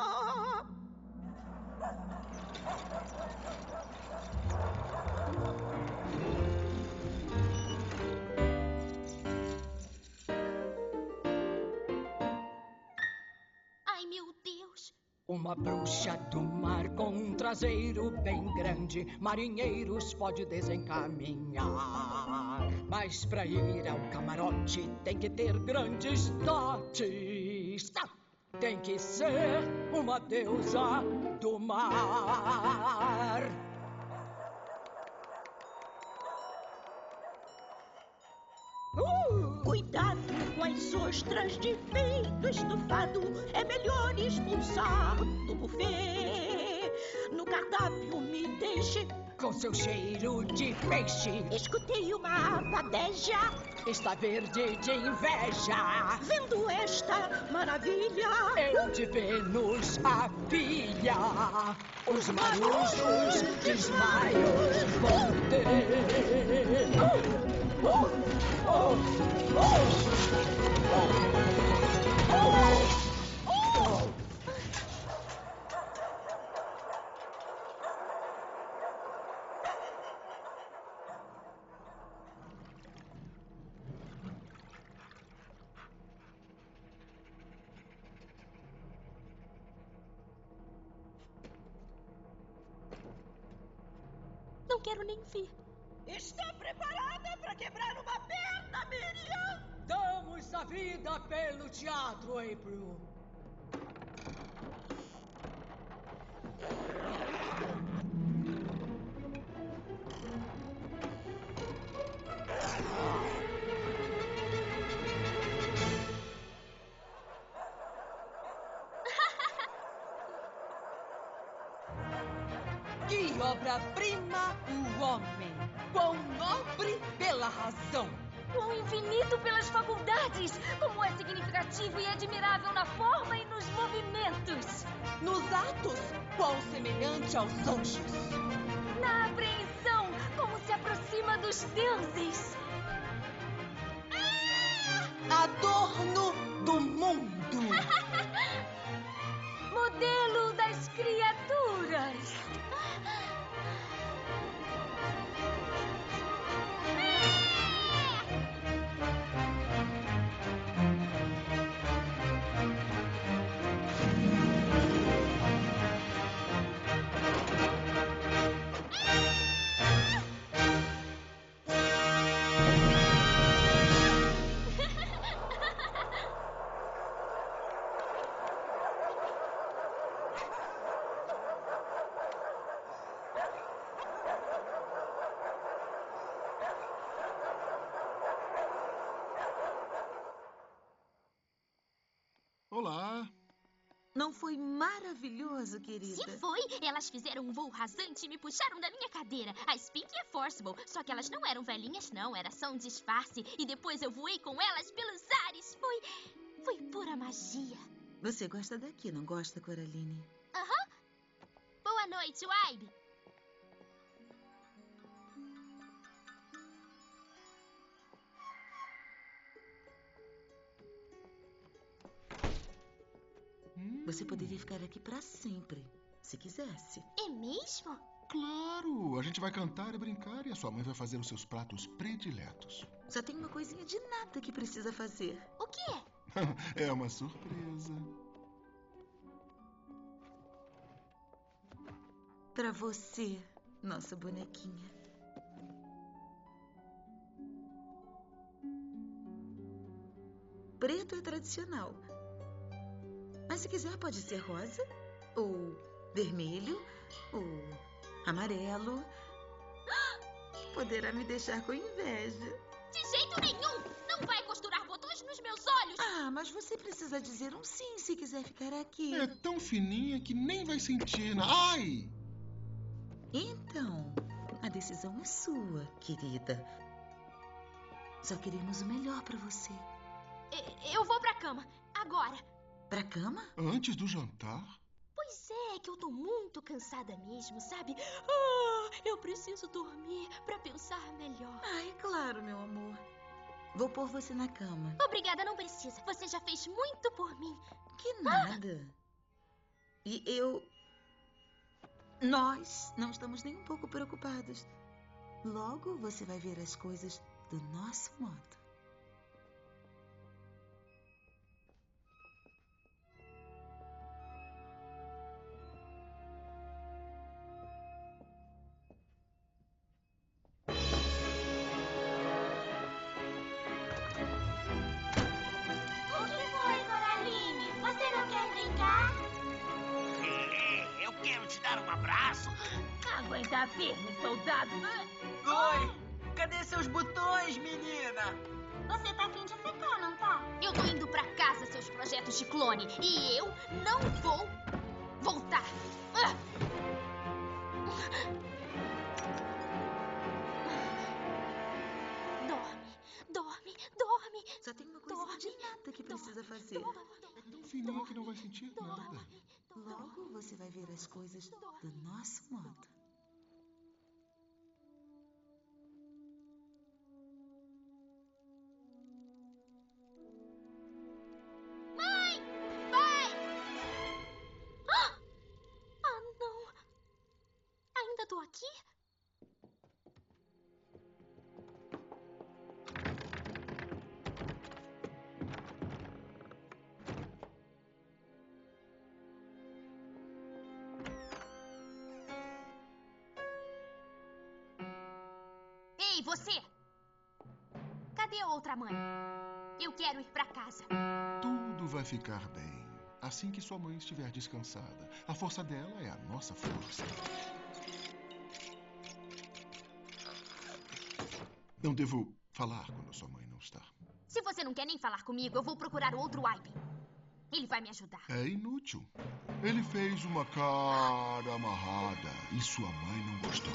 Ai, meu Deus. Uma bruxa do mar com um traseiro bem grande, marinheiros pode desencaminhar. Mas pra ir ao camarote tem que ter grandes dotes. Tá? Tem que ser uma deusa do mar. Uh! Cuidado com as ostras de feito estufado. É melhor expulsar do buffet. No cardápio me deixe com seu cheiro de peixe. Escutei uma abadeja, está verde de inveja. Vendo esta maravilha, eu de Vênus a filha. Os marujos desmaios vão ter. Oh, oh, oh, oh, oh, oh. Não quero nem ver. Está preparada para quebrar uma perna, Miriam? Damos a vida pelo teatro, April. Que obra-prima o homem! Quão nobre pela razão! Quão infinito pelas faculdades! Como é significativo e admirável na forma e nos movimentos! Nos atos, quão semelhante aos anjos! Na apreensão, como se aproxima dos deuses! Adorno do mundo! Modelo das criaturas! Não foi maravilhoso, querida? Se foi, elas fizeram um voo rasante e me puxaram da minha cadeira. A Spink e a Forcible. Só que elas não eram velhinhas, não. Era só um disfarce. E depois eu voei com elas pelos ares. Foi... foi pura magia. Você gosta daqui, não gosta, Coraline? Aham. Uhum. Boa noite, Waibe. Você poderia ficar aqui pra sempre, se quisesse. É mesmo? Claro! A gente vai cantar e brincar e a sua mãe vai fazer os seus pratos prediletos. Só tem uma coisinha de nada que precisa fazer. O quê? É uma surpresa. Pra você, nossa bonequinha. Preto é tradicional. Mas se quiser pode ser rosa, ou vermelho, ou amarelo. Poderá me deixar com inveja. De jeito nenhum! Não vai costurar botões nos meus olhos! Ah, mas você precisa dizer um sim se quiser ficar aqui. É tão fininha que nem vai sentir na... Ai! Então, a decisão é sua, querida. Só queremos o melhor pra você. Eu vou pra cama, agora. Pra cama? Antes do jantar? Pois é, que eu tô muito cansada mesmo, sabe? Ah, eu preciso dormir pra pensar melhor. Ai, claro, meu amor. Vou pôr você na cama. Obrigada, não precisa. Você já fez muito por mim. Que nada. Ah. E eu... Nós não estamos nem um pouco preocupados. Logo você vai ver as coisas do nosso modo. Aguenta firme, soldado. Oi! Cadê seus botões, menina? Você tá afim de ficar, não tá? Eu tô indo pra casa, seus projetos de clone. E eu não vou voltar. Ah! Dorme, dorme, dorme. Só tem uma coisa de nada que precisa fazer. É tão fininha que não vai sentir nada. Logo você vai ver as coisas do nosso modo. Mãe! Pai! Ah! Ah, não. Ainda tô aqui? Ei, você! Cadê a outra mãe? Eu quero ir pra casa. Tudo vai ficar bem. Assim que sua mãe estiver descansada. A força dela é a nossa força. Não devo falar quando sua mãe não está. Se você não quer nem falar comigo, eu vou procurar outro Waibe. Ele vai me ajudar. É inútil. Ele fez uma cara amarrada e sua mãe não gostou.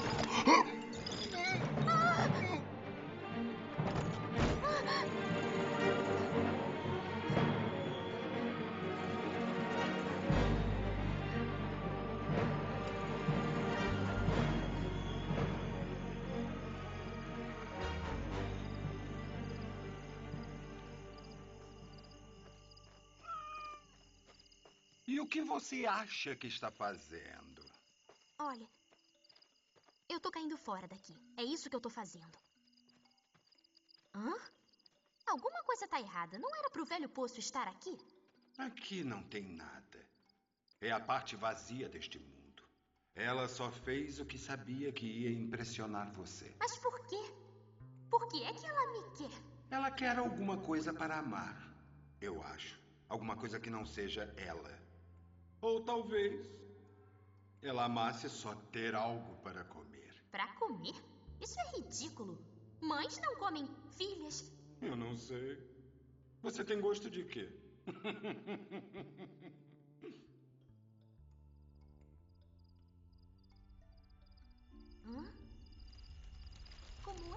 E o que você acha que está fazendo? Olha, eu tô caindo fora daqui. É isso que eu tô fazendo. Hã? Alguma coisa tá errada. Não era pro velho poço estar aqui? Aqui não tem nada. É a parte vazia deste mundo. Ela só fez o que sabia que ia impressionar você. Mas por quê? Por que é que ela me quer? Ela quer alguma coisa para amar, eu acho. Alguma coisa que não seja ela. Ou talvez ela amasse só ter algo para comer. Para comer? Isso é ridículo. Mães não comem filhas. Eu não sei. Você tem gosto de quê?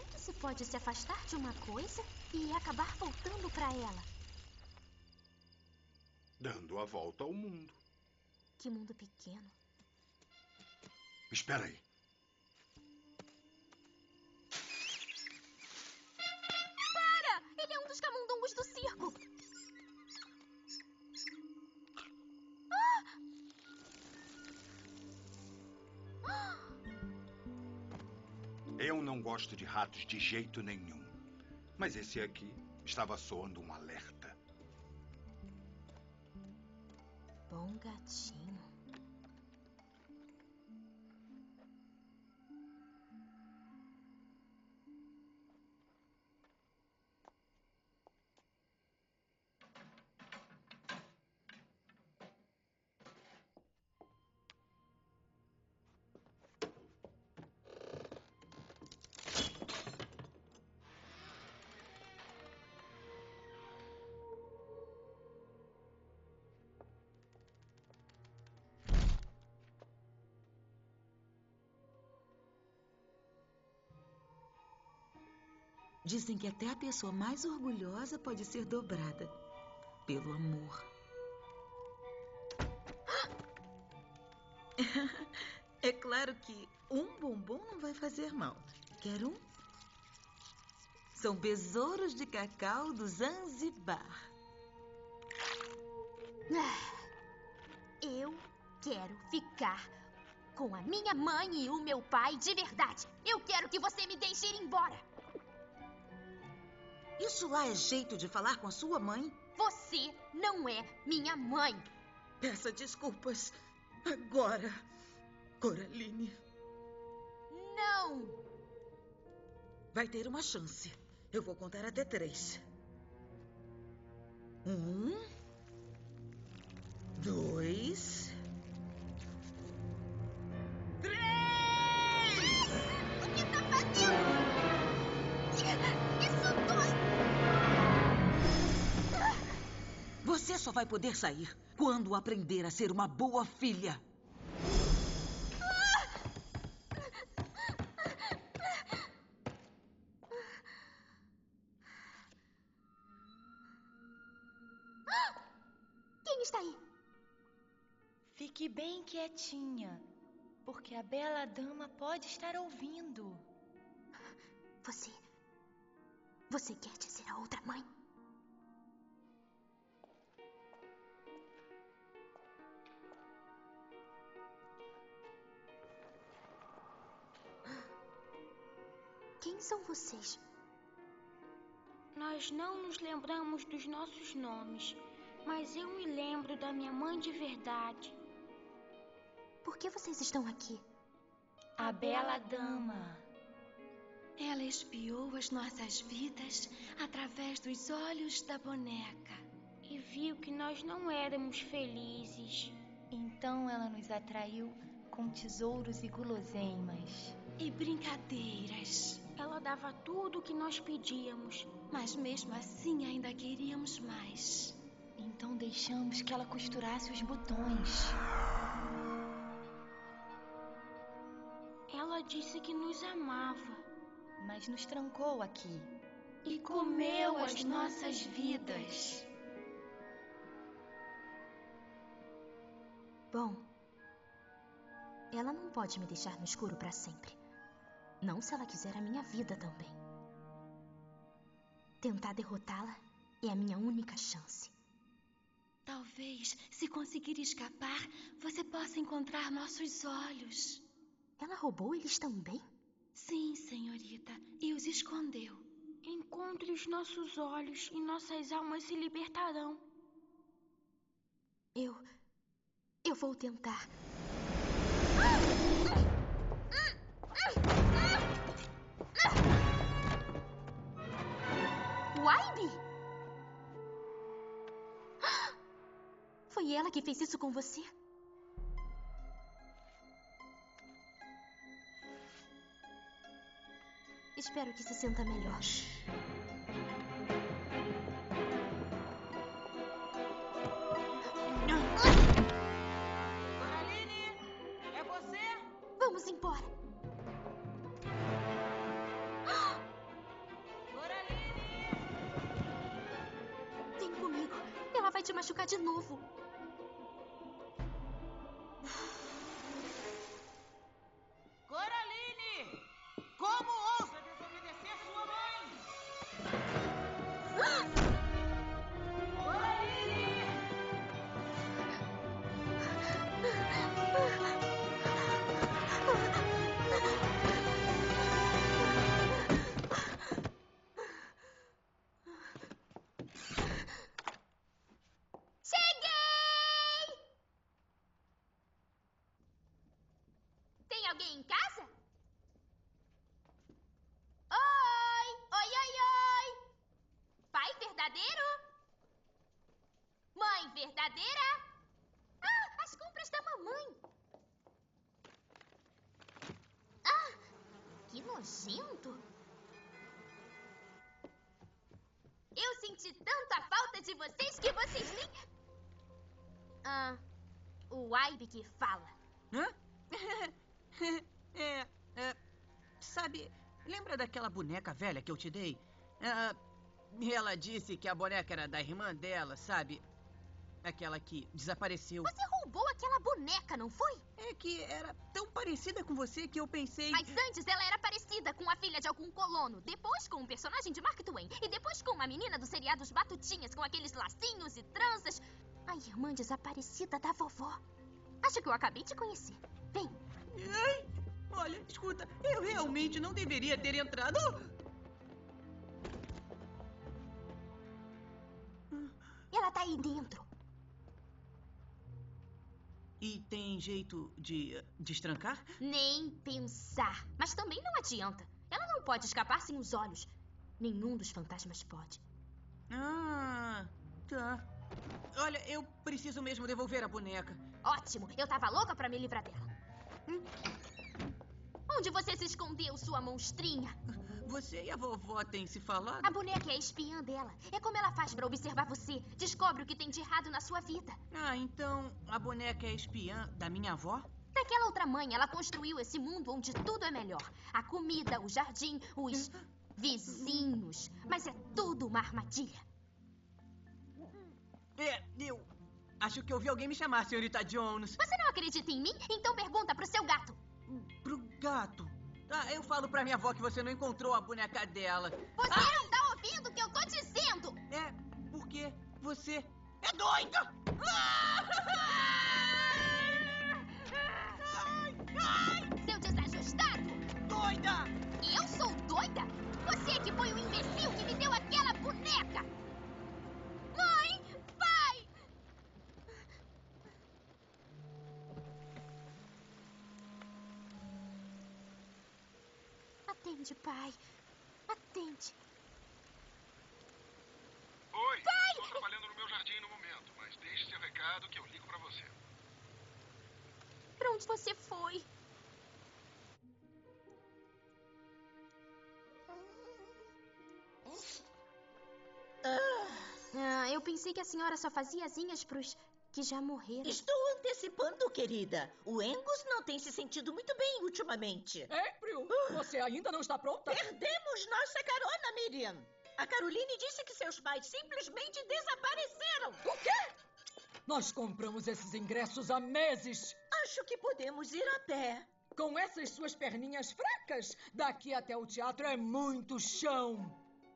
que se pode se afastar de uma coisa e acabar voltando pra ela? Dando a volta ao mundo. Que mundo pequeno. Espera aí. Para! Ele é um dos camundongos do circo. Ah! Ah! Eu não gosto de ratos de jeito nenhum. Mas esse aqui estava soando um alerta. Bom gatinho. Dizem que até a pessoa mais orgulhosa pode ser dobrada pelo amor. É claro que um bombom não vai fazer mal. Quer um? São besouros de cacau do Zanzibar. Eu quero ficar com a minha mãe e o meu pai de verdade. Eu quero que você me deixe ir embora. Isso lá é jeito de falar com a sua mãe? Você não é minha mãe. Peça desculpas agora, Coraline. Não. Vai ter uma chance. Eu vou contar até três. Um, dois, três! O que tá fazendo? Isso dói! Você só vai poder sair quando aprender a ser uma boa filha. Quem está aí? Fique bem quietinha, porque a bela dama pode estar ouvindo. Você... Você quer dizer a outra mãe? Quem são vocês? Nós não nos lembramos dos nossos nomes, mas eu me lembro da minha mãe de verdade. Por que vocês estão aqui? A bela dama. Ela espiou as nossas vidas através dos olhos da boneca. E viu que nós não éramos felizes. Então ela nos atraiu com tesouros e guloseimas. E brincadeiras. Ela dava tudo o que nós pedíamos. Mas mesmo assim ainda queríamos mais. Então deixamos que ela costurasse os botões. Ela disse que nos amava. Mas nos trancou aqui. E comeu as nossas vidas. Bom, ela não pode me deixar no escuro para sempre. Não se ela quiser a minha vida também. Tentar derrotá-la é a minha única chance. Talvez, se conseguir escapar, você possa encontrar nossos olhos. Ela roubou eles também? Sim, senhorita, e os escondeu. Encontre os nossos olhos e nossas almas se libertarão. Eu... Eu vou tentar. Waibi! Foi ela que fez isso com você? Espero que se sinta melhor. Coraline, é você? Vamos embora. te machucar de novo. Coraline! Como ousa desobedecer sua mãe? Coraline! Cheguei! Tem alguém em casa? Oi! Oi, oi, oi! Pai verdadeiro? Mãe verdadeira? Ah, as compras da mamãe! Ah, que nojento! Eu senti tanta falta de vocês que vocês nem... Ah, o Aibe que fala. Hã? é, é, sabe, lembra daquela boneca velha que eu te dei? Ah, ela disse que a boneca era da irmã dela, sabe? Aquela que desapareceu. Você roubou aquela boneca, não foi? É que era tão parecida com você que eu pensei... Mas antes ela era parecida com a filha de algum colono, depois com um personagem de Mark Twain, e depois com uma menina do seriado Os Batutinhas, com aqueles lacinhos e tranças. A irmã desaparecida da vovó. Acho que eu acabei de conhecer. Vem. Ai, olha, escuta, eu realmente não deveria ter entrado. Ela tá aí dentro. E tem jeito de destrancar? Nem pensar. Mas também não adianta. Ela não pode escapar sem os olhos. Nenhum dos fantasmas pode. Ah, tá. Olha, eu preciso mesmo devolver a boneca. Ótimo, eu tava louca pra me livrar dela. Hum? Onde você se escondeu, sua monstrinha? Você e a vovó têm se falado? A boneca é a espiã dela. É como ela faz pra observar você. Descobre o que tem de errado na sua vida. Ah, então a boneca é espiã da minha avó? Daquela outra mãe, ela construiu esse mundo onde tudo é melhor. A comida, o jardim, os vizinhos. Mas é tudo uma armadilha. É, eu acho que ouvi alguém me chamar, senhorita Jones. Você não acredita em mim? Então pergunta pro seu gato. Pro gato? Ah, eu falo pra minha avó que você não encontrou a boneca dela. Você ah! não tá ouvindo o que eu tô dizendo! É, porque você é doida! Seu desajustado! Doida! Eu sou doida? Você que foi o imbecil que me deu aquela boneca! Mãe! Pai! Atende, pai. Atende. Oi, pai! estou trabalhando no meu jardim no momento, mas deixe seu recado que eu ligo pra você. Pra onde você foi? Ah, eu pensei que a senhora só fazia asinhas pros que já morreram. Estou antecipando, querida. O Angus não tem se sentido muito bem ultimamente. April, uh. você ainda não está pronta? Perdemos nossa carona, Miriam. A Caroline disse que seus pais simplesmente desapareceram. O quê? Nós compramos esses ingressos há meses. Acho que podemos ir a pé. Com essas suas perninhas fracas, daqui até o teatro é muito chão.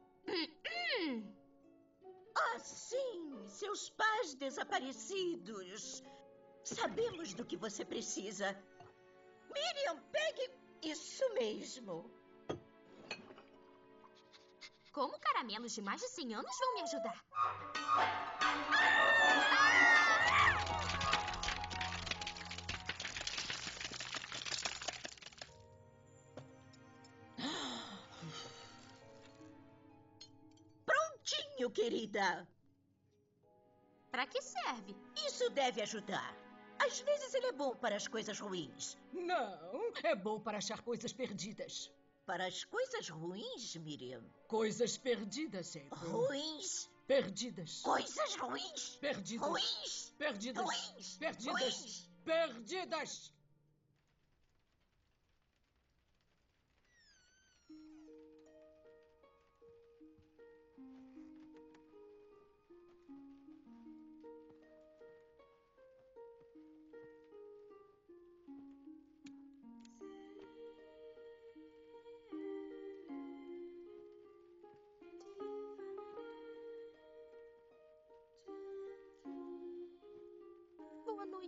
Ah, sim, seus pais desaparecidos. Sabemos do que você precisa. Miriam, pegue isso mesmo. Como caramelos de mais de cem anos vão me ajudar? Prontinho, querida. Pra que serve? Isso deve ajudar. Às vezes ele é bom para as coisas ruins. Não, é bom para achar coisas perdidas. Para as coisas ruins, Miriam? Coisas perdidas, April. Ruins? Perdidas. Coisas ruins? Perdidas. Ruins? Perdidas. Ruins? Perdidas. Ruins? Perdidas.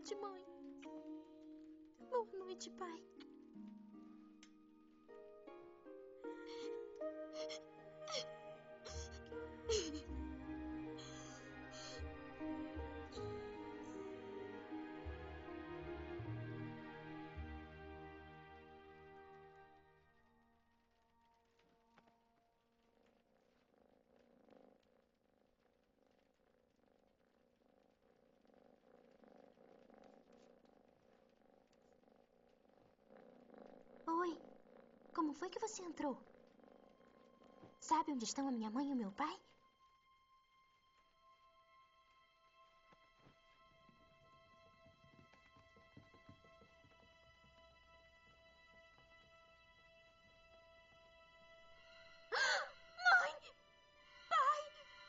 noite, mãe. Boa noite, pai. Oi, como foi que você entrou? Sabe onde estão a minha mãe e o meu pai? Mãe! Pai!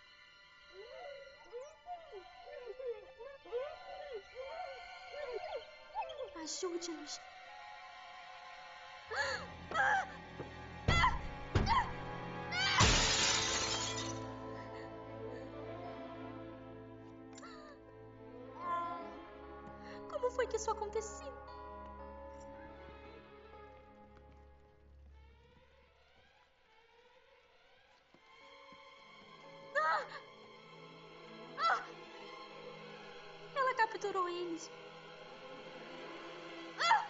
Ajude-nos. Como foi que isso aconteceu? Ah! Ah! Ela capturou eles. Ah!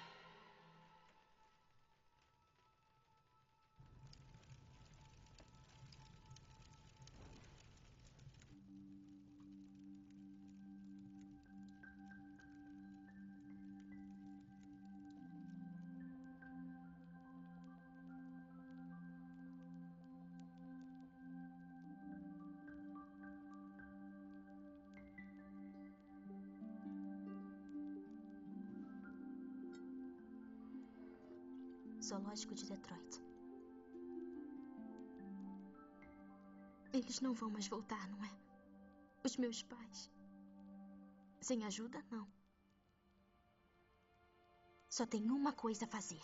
Zoológico de Detroit. Eles não vão mais voltar, não é? Os meus pais. Sem ajuda, não. Só tem uma coisa a fazer.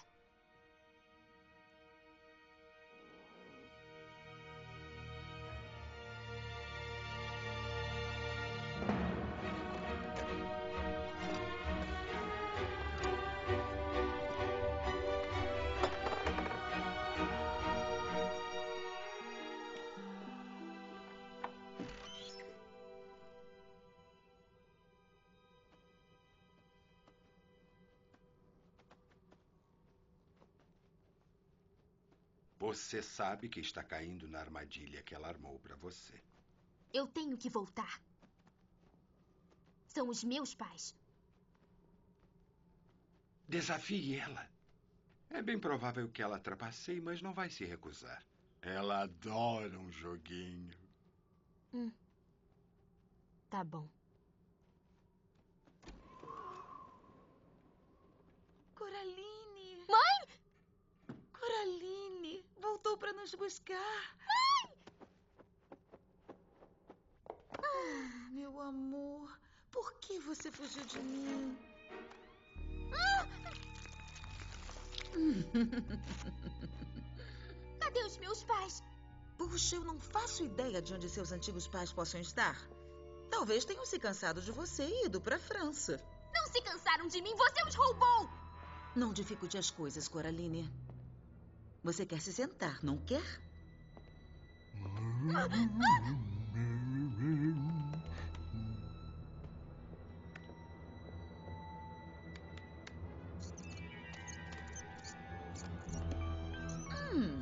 Você sabe que está caindo na armadilha que ela armou para você. Eu tenho que voltar. São os meus pais. Desafie ela. É bem provável que ela trapaceie, mas não vai se recusar. Ela adora um joguinho. Hum. Tá bom. Coraline! Mãe! Coraline! Voltou para nos buscar. Mãe! Ah, meu amor, por que você fugiu de mim? Ah! Cadê os meus pais? Puxa, eu não faço ideia de onde seus antigos pais possam estar. Talvez tenham se cansado de você e ido para a França. Não se cansaram de mim, você os roubou! Não dificulte as coisas, Coraline. Você quer se sentar, não quer? Hum.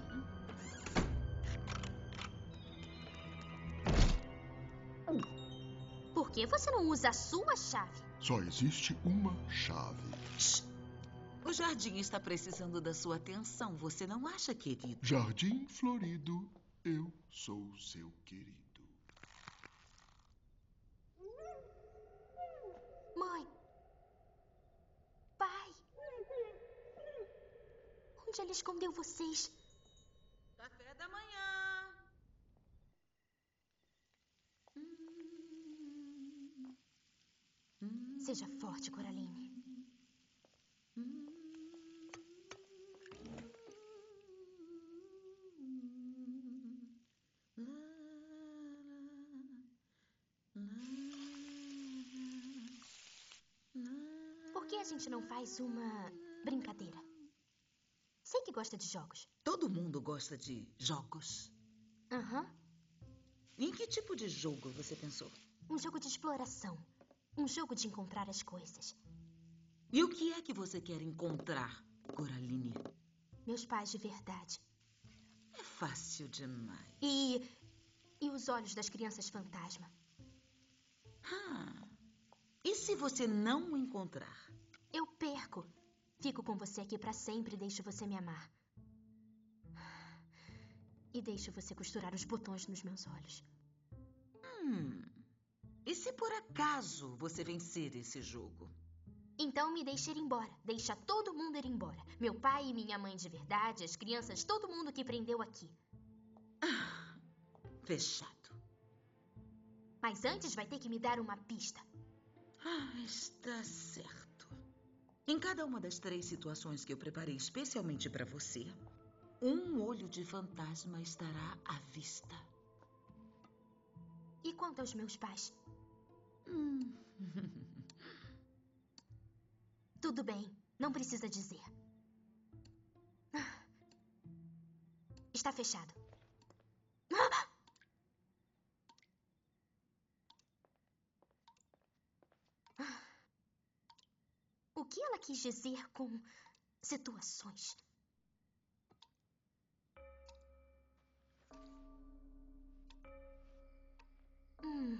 Por que você não usa a sua chave? Só existe uma chave. Shhh. O jardim está precisando da sua atenção, você não acha, querido? Jardim florido, eu sou seu querido. Mãe. Pai. Onde ele escondeu vocês? Café da manhã. Seja forte, Coraline. que a gente não faz uma brincadeira? Sei que gosta de jogos. Todo mundo gosta de jogos. Aham. Uhum. Em que tipo de jogo você pensou? Um jogo de exploração. Um jogo de encontrar as coisas. E o que é que você quer encontrar, Coraline? Meus pais de verdade. É fácil demais. E... e os olhos das crianças fantasma. Ah, e se você não o encontrar? Eu perco. Fico com você aqui pra sempre e deixo você me amar. E deixo você costurar os botões nos meus olhos. Hum. E se por acaso você vencer esse jogo? Então me deixe ir embora. Deixa todo mundo ir embora. Meu pai e minha mãe de verdade, as crianças, todo mundo que prendeu aqui. Ah, fechado. Mas antes vai ter que me dar uma pista. Ah, está certo. Em cada uma das três situações que eu preparei especialmente para você, um olho de fantasma estará à vista. E quanto aos meus pais? Hum. Tudo bem, não precisa dizer. Está fechado. O que ela quis dizer com situações? Hum.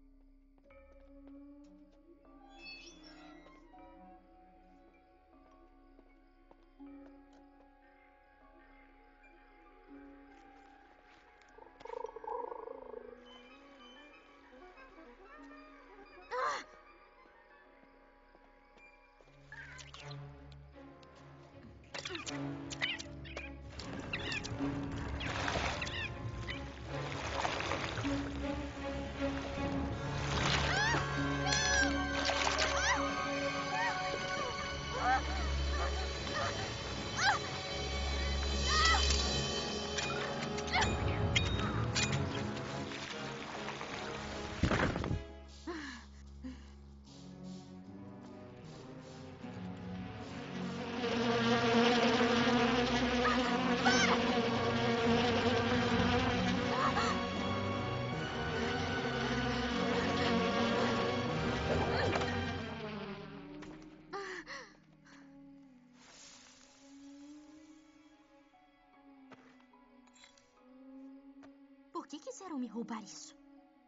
Por que quiseram me roubar isso?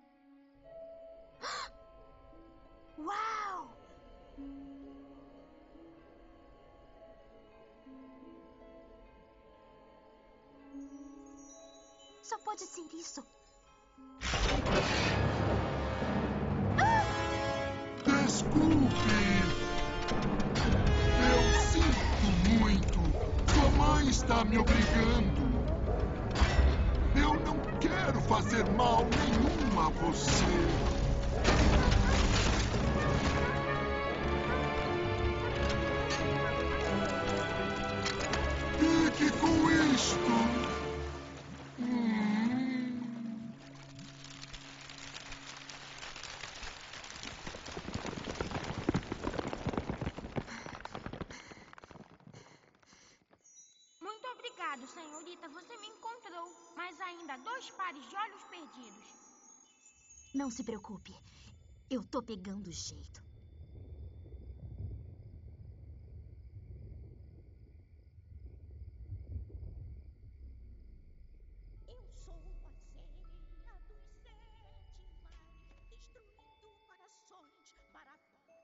Uau! Só pode ser isso. Desculpe! Eu sinto muito. Sua mãe está me obrigando. Eu não quero fazer mal nenhum a você. Fique com isto. Hum. Muito obrigado, senhorita. Você me encontrou. Mas ainda há dois pares de olhos perdidos. Não se preocupe. Eu tô pegando jeito. Eu sou a ceia dos sete mares, destruindo corações para fora.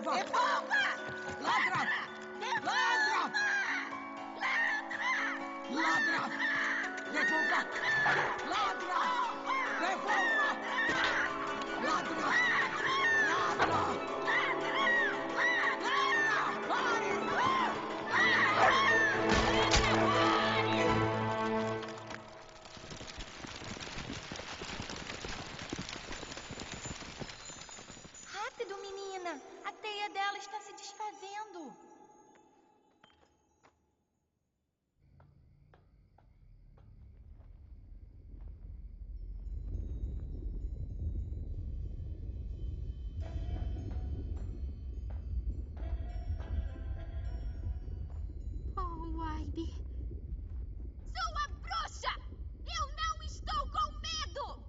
Devolva! Devolva! Ladra! Ladra! Ladra! Devolva! Ladra! Devolva! Ladra! Ladra! Rápido, menina! A teia dela está se desfazendo. Oh, Waibe. Sua bruxa! Eu não estou com medo!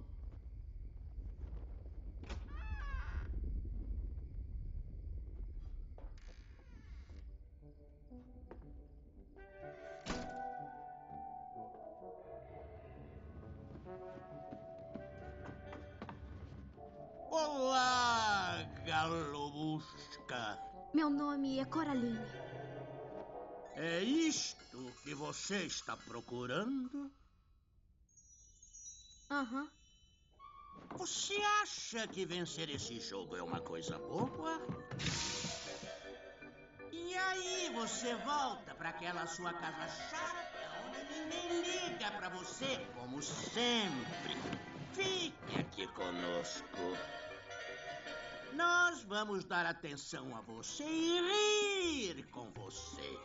Olá, galobusca. Meu nome é Coraline. É isto que você está procurando? Aham. Você acha que vencer esse jogo é uma coisa boa? E aí você volta para aquela sua casa chata onde ninguém liga para você, como sempre. Fique aqui conosco. Nós vamos dar atenção a você e rir com você.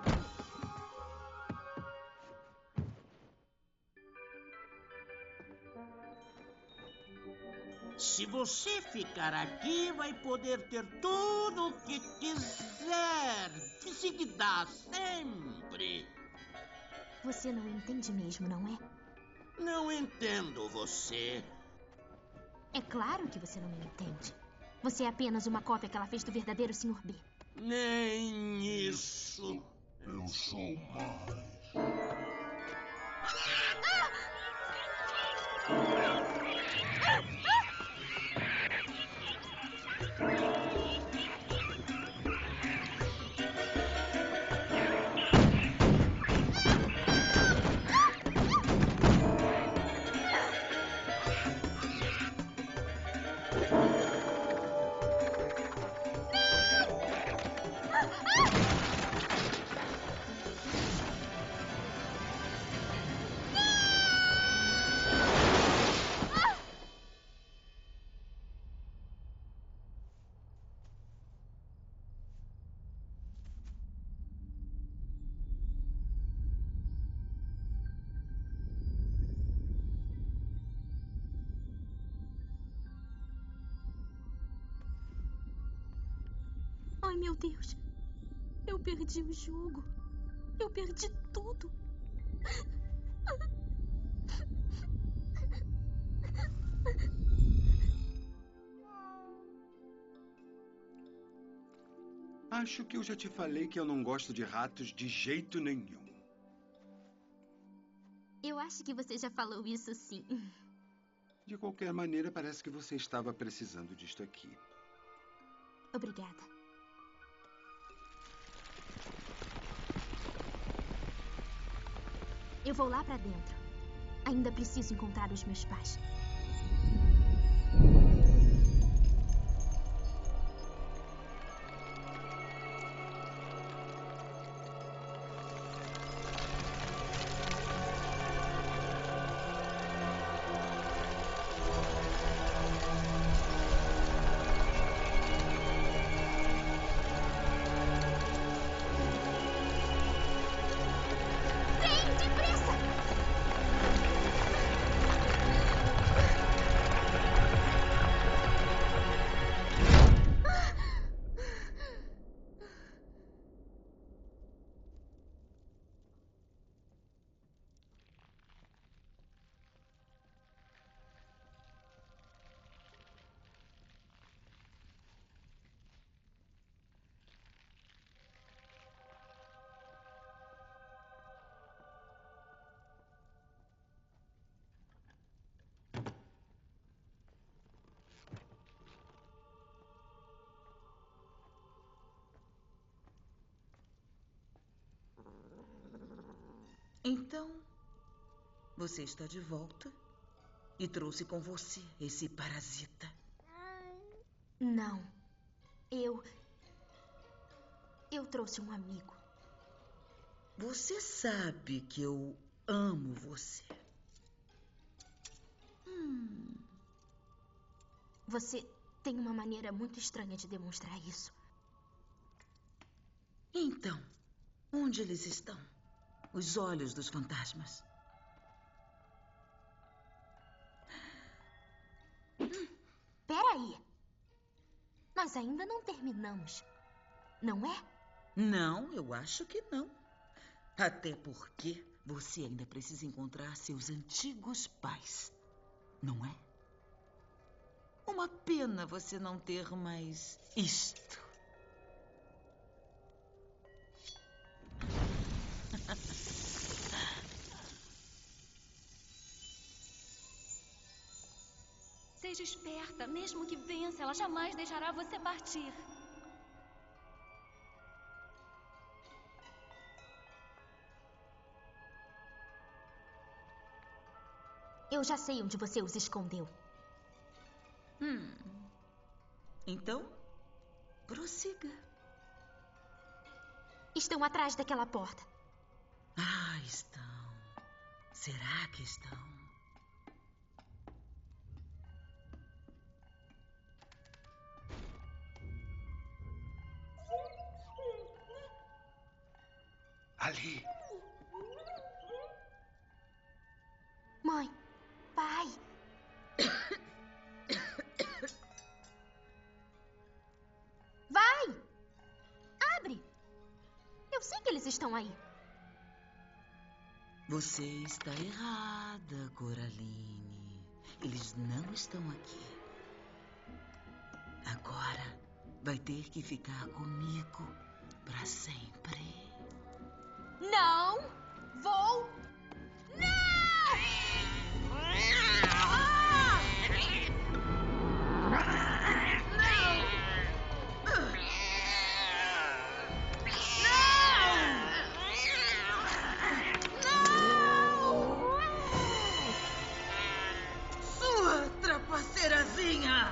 Se você ficar aqui, vai poder ter tudo o que quiser. Que se dá sempre. Você não entende mesmo, não é? Não entendo você. É claro que você não me entende. Você é apenas uma cópia que ela fez do verdadeiro senhor B. Nem isso. Eu sou mais. Ai, meu Deus. Eu perdi o jogo. Eu perdi tudo. Acho que eu já te falei que eu não gosto de ratos de jeito nenhum. Eu acho que você já falou isso, sim. De qualquer maneira, parece que você estava precisando disto aqui. Obrigada. Eu vou lá pra dentro. Ainda preciso encontrar os meus pais. Vem, depressa! Então, você está de volta e trouxe com você esse parasita. Não. Eu... Eu trouxe um amigo. Você sabe que eu amo você. Hum. Você tem uma maneira muito estranha de demonstrar isso. Então, onde eles estão? Os olhos dos fantasmas. Hum. Peraí. Nós ainda não terminamos, não é? Não, eu acho que não. Até porque você ainda precisa encontrar seus antigos pais, não é? Uma pena você não ter mais isto. Seja esperta, mesmo que vença, ela jamais deixará você partir. Eu já sei onde você os escondeu. Hum. Então, prossiga. Estão atrás daquela porta. Ah, estão. Será que estão? Ali. Mãe, pai. Vai! Abre! Eu sei que eles estão aí. Você está errada, Coraline. Eles não estão aqui. Agora vai ter que ficar comigo para sempre. Não vou. Não! Sua trapaceirazinha!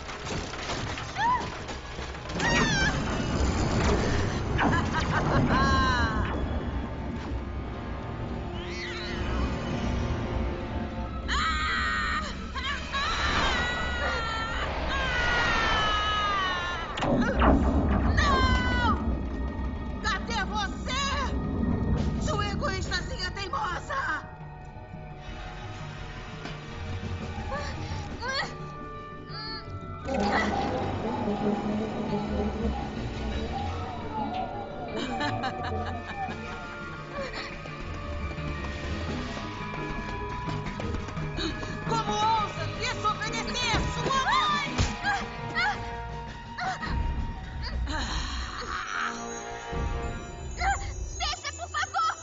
Como ousa desobedecer sua mãe? Deixa, por favor!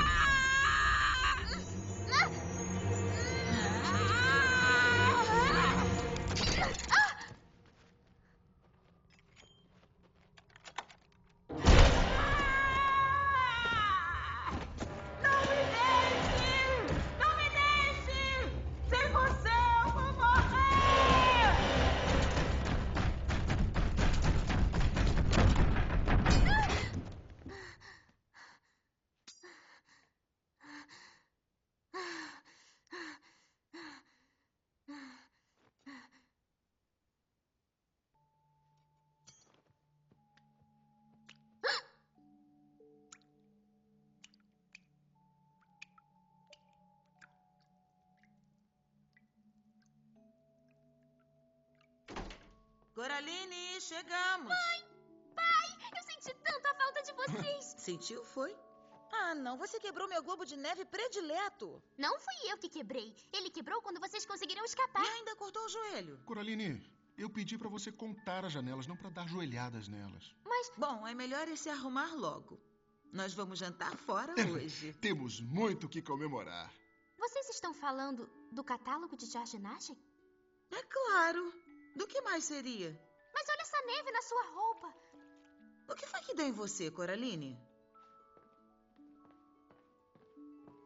Coraline, chegamos. Mãe, pai, eu senti tanta falta de vocês. Sentiu, foi? Ah, não. Você quebrou meu globo de neve predileto. Não fui eu que quebrei. Ele quebrou quando vocês conseguiram escapar. E ainda cortou o joelho. Coraline, eu pedi pra você contar as janelas, não pra dar joelhadas nelas. Mas... Bom, é melhor é se arrumar logo. Nós vamos jantar fora hoje. Temos muito o que comemorar. Vocês estão falando do catálogo de jardinagem? É claro. Do que mais seria? Mas olha essa neve na sua roupa. O que foi que deu em você, Coraline?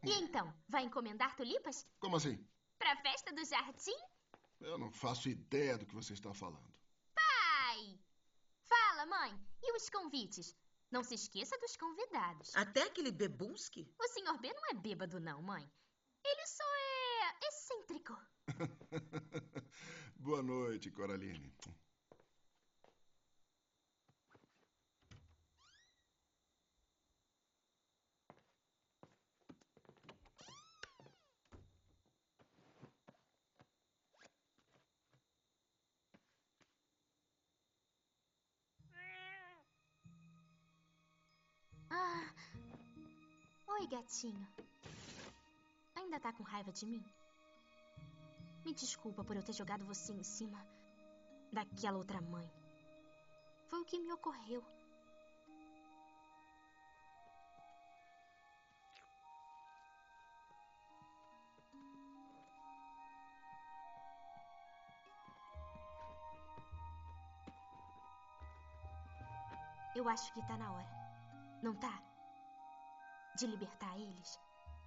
E então, vai encomendar tulipas? Como assim? Pra festa do jardim? Eu não faço ideia do que você está falando. Pai! Fala, mãe. E os convites? Não se esqueça dos convidados. Até aquele bebunski? O senhor B não é bêbado, não, mãe. Ele só é excêntrico. Boa noite, Coraline. Ah. Oi, gatinho. Ainda tá com raiva de mim? Me desculpa por eu ter jogado você em cima daquela outra mãe. Foi o que me ocorreu. Eu acho que tá na hora. Não tá? De libertar eles.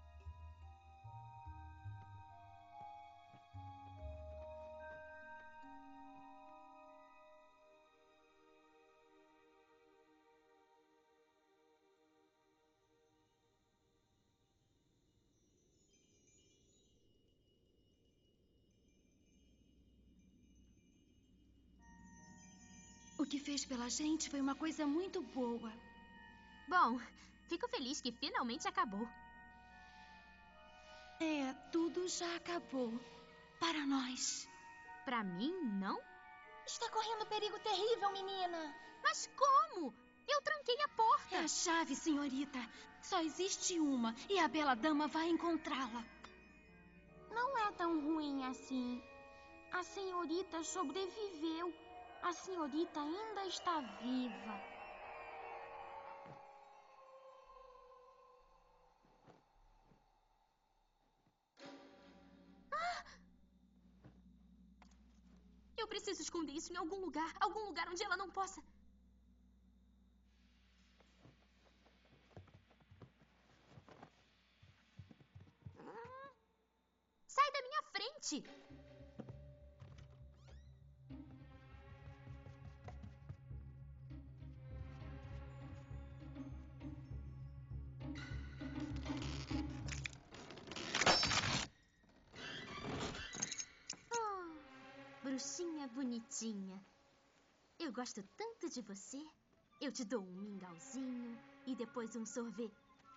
O que fez pela gente foi uma coisa muito boa. Bom, fico feliz que finalmente acabou. É, tudo já acabou. Para nós. Pra mim, não? Está correndo perigo terrível, menina. Mas como? Eu tranquei a porta. É a chave, senhorita. Só existe uma e a bela dama vai encontrá-la. Não é tão ruim assim. A senhorita sobreviveu. A senhorita ainda está viva. Ah! Eu preciso esconder isso em algum lugar. Algum lugar onde ela não possa... Sai da minha frente! Bruxinha bonitinha. Eu gosto tanto de você. Eu te dou um mingauzinho e depois um sorvetinho.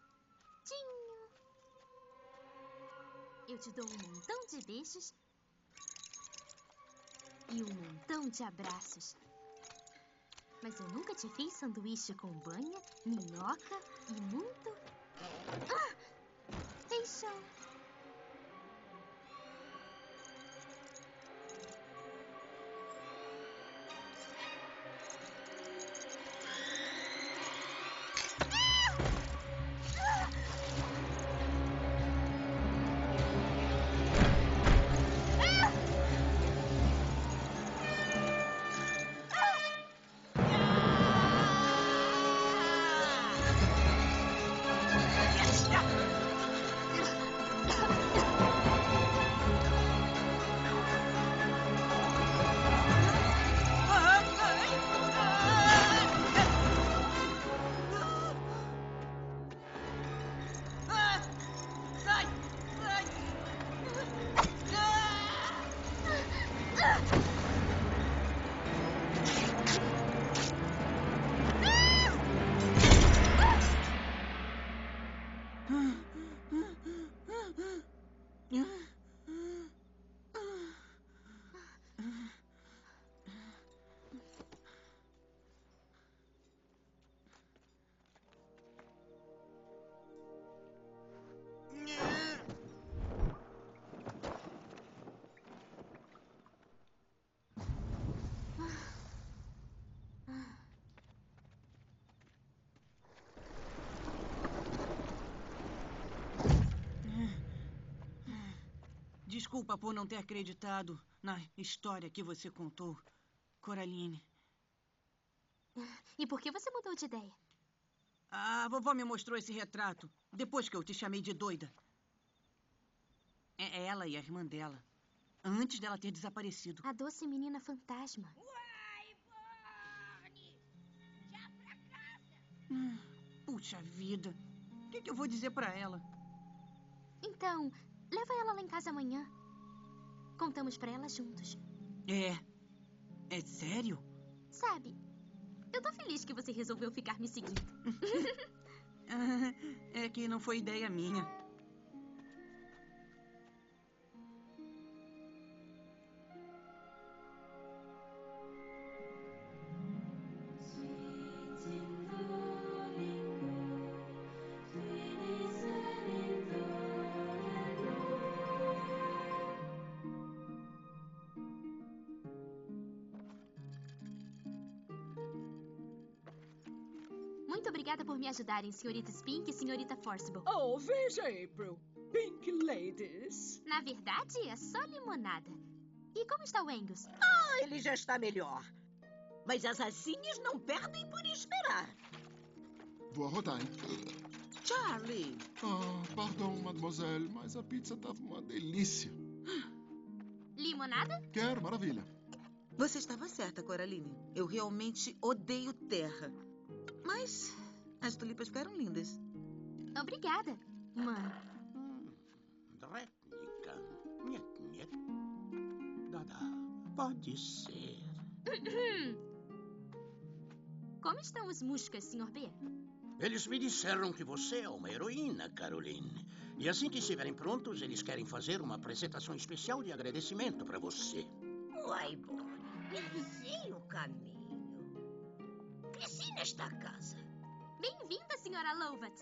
Eu te dou um montão de beijos e um montão de abraços. Mas eu nunca te fiz sanduíche com banha, minhoca e muito... Ah! Deixa... Desculpa por não ter acreditado na história que você contou, Coraline. E por que você mudou de ideia? A vovó me mostrou esse retrato depois que eu te chamei de doida. É ela e a irmã dela. Antes dela ter desaparecido. A doce menina fantasma. Uai, Bonnie! Já pra casa! Hum, puxa vida. O que, que eu vou dizer pra ela? Então, leva ela lá em casa amanhã. Contamos pra ela juntos. É. É sério? Sabe, eu tô feliz que você resolveu ficar me seguindo. É que não foi ideia minha. Muito obrigada por me ajudarem, senhorita Spink e senhorita Forcible. Oh, veja, April. Pink Ladies. Na verdade, é só limonada. E como está o Angus? Ah, ele já está melhor. Mas as asinhas não perdem por esperar. Vou arrotar, hein? Charlie! Ah, pardon, mademoiselle, mas a pizza tava uma delícia. Limonada? Quero, maravilha. Você estava certa, Coraline. Eu realmente odeio terra. Mas as tulipas ficaram lindas. Obrigada, mãe. Dretnica, nhet, nhet. Dada, pode ser. Como estão os muscas, senhor B? Eles me disseram que você é uma heroína, Caroline. E assim que estiverem prontos, eles querem fazer uma apresentação especial de agradecimento para você. Uai, Bonnie, eu sei o caminho. Cresci nesta casa. Bem-vinda, senhora Lovat.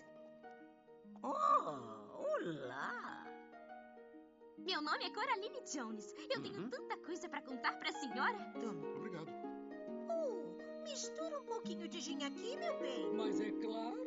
Oh, olá. Meu nome é Coraline Jones. Eu uhum. tenho tanta coisa para contar para a senhora. Toma, obrigado. Oh, mistura um pouquinho de gin aqui, meu bem. Mas é claro.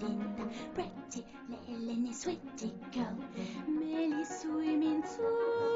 Pretty, Lenny, sweetie girl, Melly swimming too.